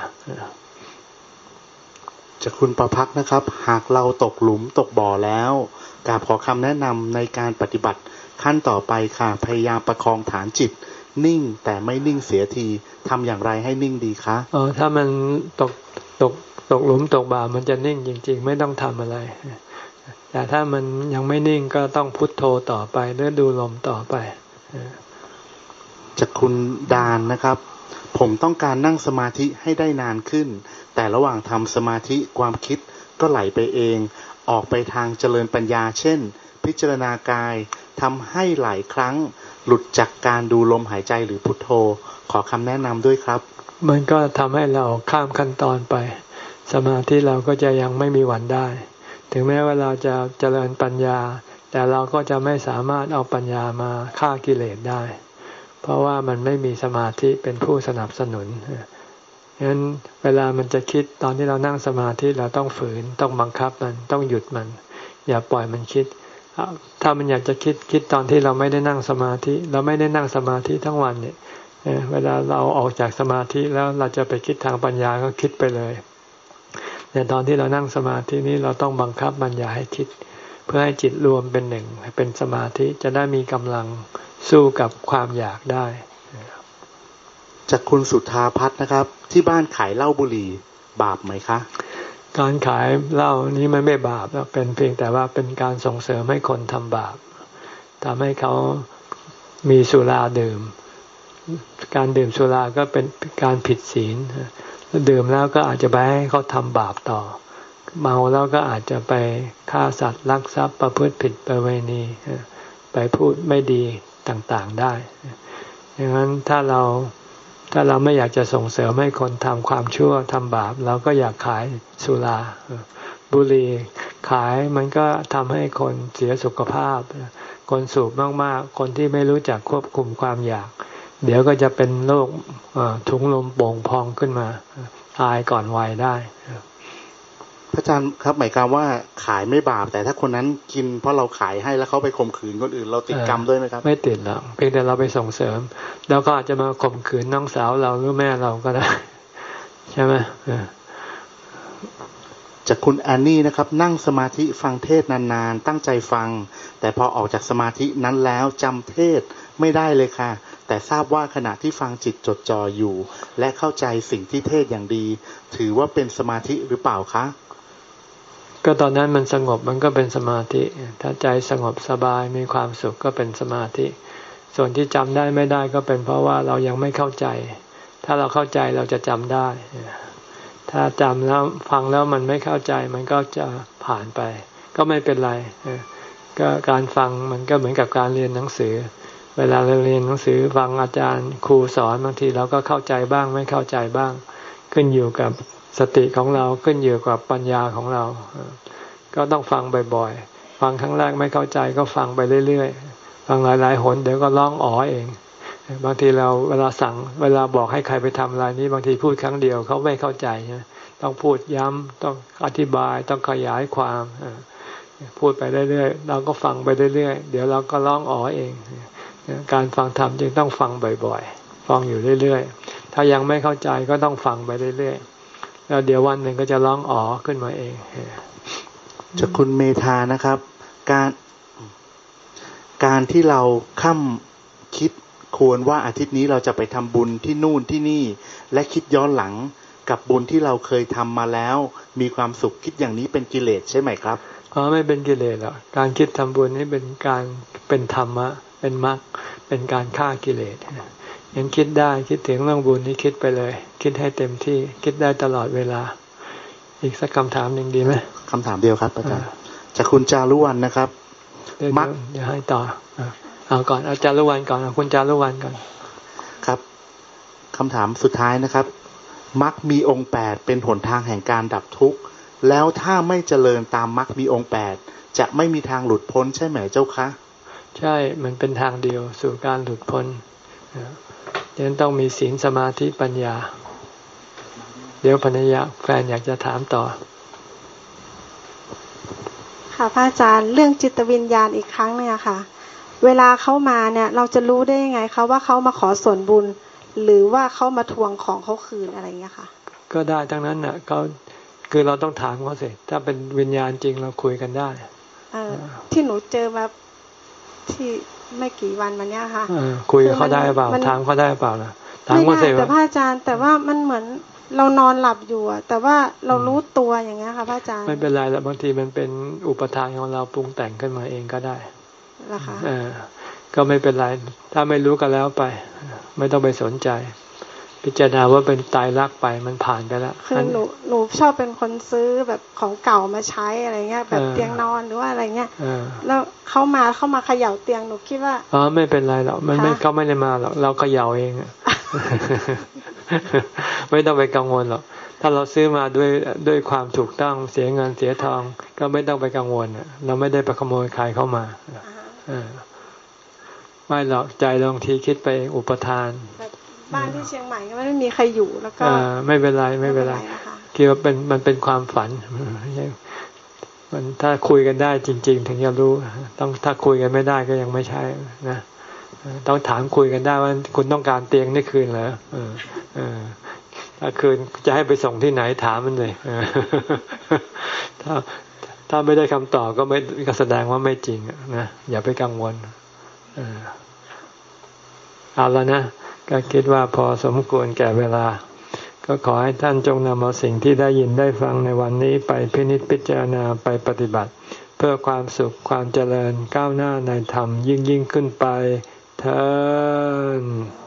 จากคุณประภักนะครับหากเราตกหลุมตกบ่อแล้วกราบขอคำแนะนำในการปฏิบัติขั้นต่อไปค่ะพยายามประคองฐานจิตนิ่งแต่ไม่นิ่งเสียทีทำอย่างไรให้นิ่งดีคะอ๋อถ้ามันตกตกตกหลุมตกบ่ามันจะนิ่งจริงๆไม่ต้องทำอะไรแต่ถ้ามันยังไม่นิ่งก็ต้องพุทโธต่อไปหรือดูลมต่อไปจากคุณดานนะครับผมต้องการนั่งสมาธิให้ได้นานขึ้นแต่ระหว่างทำสมาธิความคิดก็ไหลไปเองออกไปทางเจริญปัญญาเช่นพิจารณากายทำให้หลายครั้งหลุดจากการดูลมหายใจหรือพุทโธขอคำแนะนำด้วยครับมันก็ทำให้เราข้ามขั้นตอนไปสมาธิเราก็จะยังไม่มีวันได้ถึงแม้ว่าเราจะเจริญปัญญาแต่เราก็จะไม่สามารถเอาปัญญามาฆ่ากิเลสได้เพราะว่ามันไม่มีสมาธิเป็นผู้สนับสนุนฉะนั้นเวลามันจะคิดตอนที่เรานั่งสมาธิเราต้องฝืนต้องบังคับมันต้องหยุดมันอย่าปล่อยมันคิดถ้ามันอยากจะคิดคิดตอนที่เราไม่ได้นั่งสมาธิเราไม่ได้นั่งสมาธิทั้งวันเนี่ยเวลาเราออกจากสมาธิแล้วเราจะไปคิดทางปัญญาก็คิดไปเลยแต่ตอนที่เรานั่งสมาธินี้เราต้องบังคับมันอย่าให้คิดเพื่อให้จิตรวมเป็นหนึ่งเป็นสมาธิจะได้มีกำลังสู้กับความอยากได้จากคุณสุธาพัฒน์นะครับที่บ้านขายเหล้าบุหรี่บาปไหมคะการขายเหล้านี้มันไม่บาปแล้วเป็นเพียงแต่ว่าเป็นการส่งเสริมให้คนทำบาปทำให้เขามีสุราดื่มการดื่มสุราก็เป็นการผิดศีลดื่มแล้วก็อาจจะไปให้เขาทำบาปต่อเมาแล้วก็อาจจะไปฆ่าสัตว์ลักทรัพย์ประพฤติผิดประเวณีไปพูดไม่ดีต่างๆได้ดังนั้นถ้าเราถ้าเราไม่อยากจะส่งเสริมให้คนทำความชั่วทำบาปเราก็อยากขายสุราบุหรี่ขายมันก็ทำให้คนเสียสุขภาพคนสูบมากๆคนที่ไม่รู้จักควบคุมความอยากเดี๋ยวก็จะเป็นโรคถุงลมโป่งพองขึ้นมาตายก่อนวัยได้พระอาจารย์ครับหมายความว่าขายไม่บาปแต่ถ้าคนนั้นกินเพราะเราขายให้แล้วเขาไปข่มขืนคนอื่นเราติดกรรมด้วยไหมครับไม่ติดหรอกเพียงแต่เราไปส่งเสริมแล้วก็อาจจะมาข่มขืนน้องสาวเราหรือแม่เราก็ได้ใช่ไหมจากคุณแอนนี่นะครับนั่งสมาธิฟังเทศนานๆตั้งใจฟังแต่พอออกจากสมาธินั้นแล้วจำเทศไม่ได้เลยค่ะแต่ทราบว่าขณะที่ฟังจิตจดจ่ออยู่และเข้าใจสิ่งที่เทศอย่างดีถือว่าเป็นสมาธิหรือเปล่าคะก็ตอนนั้นมันสงบมันก็เป็นสมาธิถ้าใจสงบสบายมีความสุขก็เป็นสมาธิส่วนที่จำได้ไม่ได้ก็เป็นเพราะว่าเรายังไม่เข้าใจถ้าเราเข้าใจเราจะจำได้ถ้าจำแล้วฟังแล้วมันไม่เข้าใจมันก็จะผ่านไปก็ไม่เป็นไรก็การฟังมันก็เหมือนกับการเรียนหนังสือเวลาเราเรียนหนังสือฟังอาจารย์ครูสอนบางทีเราก็เข้าใจบ้างไม่เข้าใจบ้างขึ้นอยู่กับสติของเราขึ้นอยู่กับปัญญาของเราก็ต้องฟังบ่อยๆฟังครั้งแรกไม่เข้าใจก็ฟังไปเรื่อยๆฟังหลายๆหนเดี๋ยวก็ร้องอ๋อเองบางทีเราเวลาสั่งเวลาบอกให้ใครไปทำอะไรนี้บางทีพูดครั้งเดียวเขาไม่เข้าใจต้องพูดย้ำต้องอธิบายต้องขยายความพูดไปเรื่อยๆเราก็ฟังไปเรื่อยๆเดี๋ยวเราก็ร้องอ๋อเองการฟังธรรมจึงต้องฟังบ่อยๆฟังอยู่เรื่อยๆถ้ายังไม่เข้าใจก็ต้องฟังไปเรื่อยๆแล้วเดี๋ยววันหนึ่งก็จะร้องอ๋อขึ้นมาเองจากคุณเมธานะครับการการที่เราค่ำคิดควรว่าอาทิตย์นี้เราจะไปทำบุญที่นู่นที่นี่และคิดย้อนหลังกับบุญที่เราเคยทำมาแล้วมีความสุขคิดอย่างนี้เป็นกิเลสใช่ไหมครับอ๋อไม่เป็นกิเลสหรอกการคิดทำบุญนี่เป็นการเป็นธรรมะเป็นมรรคเป็นการฆ่ากิเลสยังคิดได้คิดถึงเรื่องบุญนี่คิดไปเลยคิดให้เต็มที่คิดได้ตลอดเวลาอีกสักคำถามหนึ่งดีไหมคำถามเดียวครับอาจารย์จากคุณจารุวรรณนะครับมักเดี๋ยวให้ต่อเอาก่อนอาจารย์ลุวันก่อนคุณจารุวรรณก่อนครับคำถามสุดท้ายนะครับมักมีองค์แปดเป็นหนทางแห่งการดับทุกข์แล้วถ้าไม่เจริญตามมักมีองค์แปดจะไม่มีทางหลุดพ้นใช่ไหมเจ้าคะใช่มันเป็นทางเดียวสู่การหลุดพ้นดังนั้นต้องมีศีลสมาธิปัญญาเดี๋ยวภรรยาแฟนอยากจะถามต่อค่ะพระอาจารย์เรื่องจิตวิญญาณอีกครั้งเนี่ยค่ะเวลาเขามาเนี่ยเราจะรู้ได้ยังไงคะว่าเขามาขอส่วนบุญหรือว่าเขามาทวงของเขาคืนอะไรเงี้ยค่ะก็ได้ทั้งนั้นน่ะเขาคือเราต้องถามเขาสิถ้าเป็นวิญญาณจริงเราคุยกันได้เออที่หนูเจอมาที่ไม่กี่วันมาเนี้ยค่ะคุยกับเขาได้เปล่าถามเขาได้เปล่าล่ะถามเขาสิแต่พระอาจารย์แต่ว่ามันเหมือนเรานอนหลับอยู่อะแต่ว่าเรารู้ตัวอย่างเงี้ยค่ะพระอาจารย์ไม่เป็นไรแล้วบางทีมันเป็นอุปทานของเราปรุงแต่งขึ้นมาเองก็ได้เหรอคะเออก็ไม่เป็นไรถ้าไม่รู้ก็แล้วไปไม่ต้องไปสนใจพิจารณาว่าเป็นตายรักไปมันผ่านไปแล้วคือหนูหนูชอบเป็นคนซื้อแบบของเก่ามาใช้อะไรเงี้ยแบบเตียงนอนหรือว่าอะไรเงี้ยแล้วเขามาเข้ามาเขย่าเตียงหนูคิดว่าอ๋อไม่เป็นไรหรอกมันไม่เขาไม่ได้มาหรอกเราเขย่าเองไม่ต้องไปกังวลหรอกถ้าเราซื้อมาด้วยด้วยความถูกต้องเสียเงินเสียทองก็ไม่ต้องไปกังวลเราไม่ได้ไปขโมยใครเข้ามาไม่หรอกใจบางทีคิดไปอุปทานบ้านที่เชียงใหม่ก็ไม่มีใครอยู่แล้วก็ไม่เป็นไรไม่เป็นไรคิดว่าเป็นมันเป็นความฝันมันถ้าคุยกันได้จริงๆถึงจะรู้ต้องถ้าคุยกันไม่ได้ก็ยังไม่ใช่นะต้องถามคุยกันได้ว่าคุณต้องการเตียงนี่คืนเหรอเออเออถ้าคืนจะให้ไปส่งที่ไหนถามมันเลยถ้าถ้าไม่ได้คำตอบก็ไม่ก็แสดงว่าไม่จริงนะอย่าไปกังวลเอาแล้วนะก็คิดว่าพอสมควรแก่เวลาก็ขอให้ท่านจงนำเอาสิ่งที่ได้ยินได้ฟังในวันนี้ไปพินิจพิจารณาไปปฏิบัติเพื่อความสุขความเจริญก้าวหน้าในธรรมยิ่งยิ่งขึ้นไปเทอญ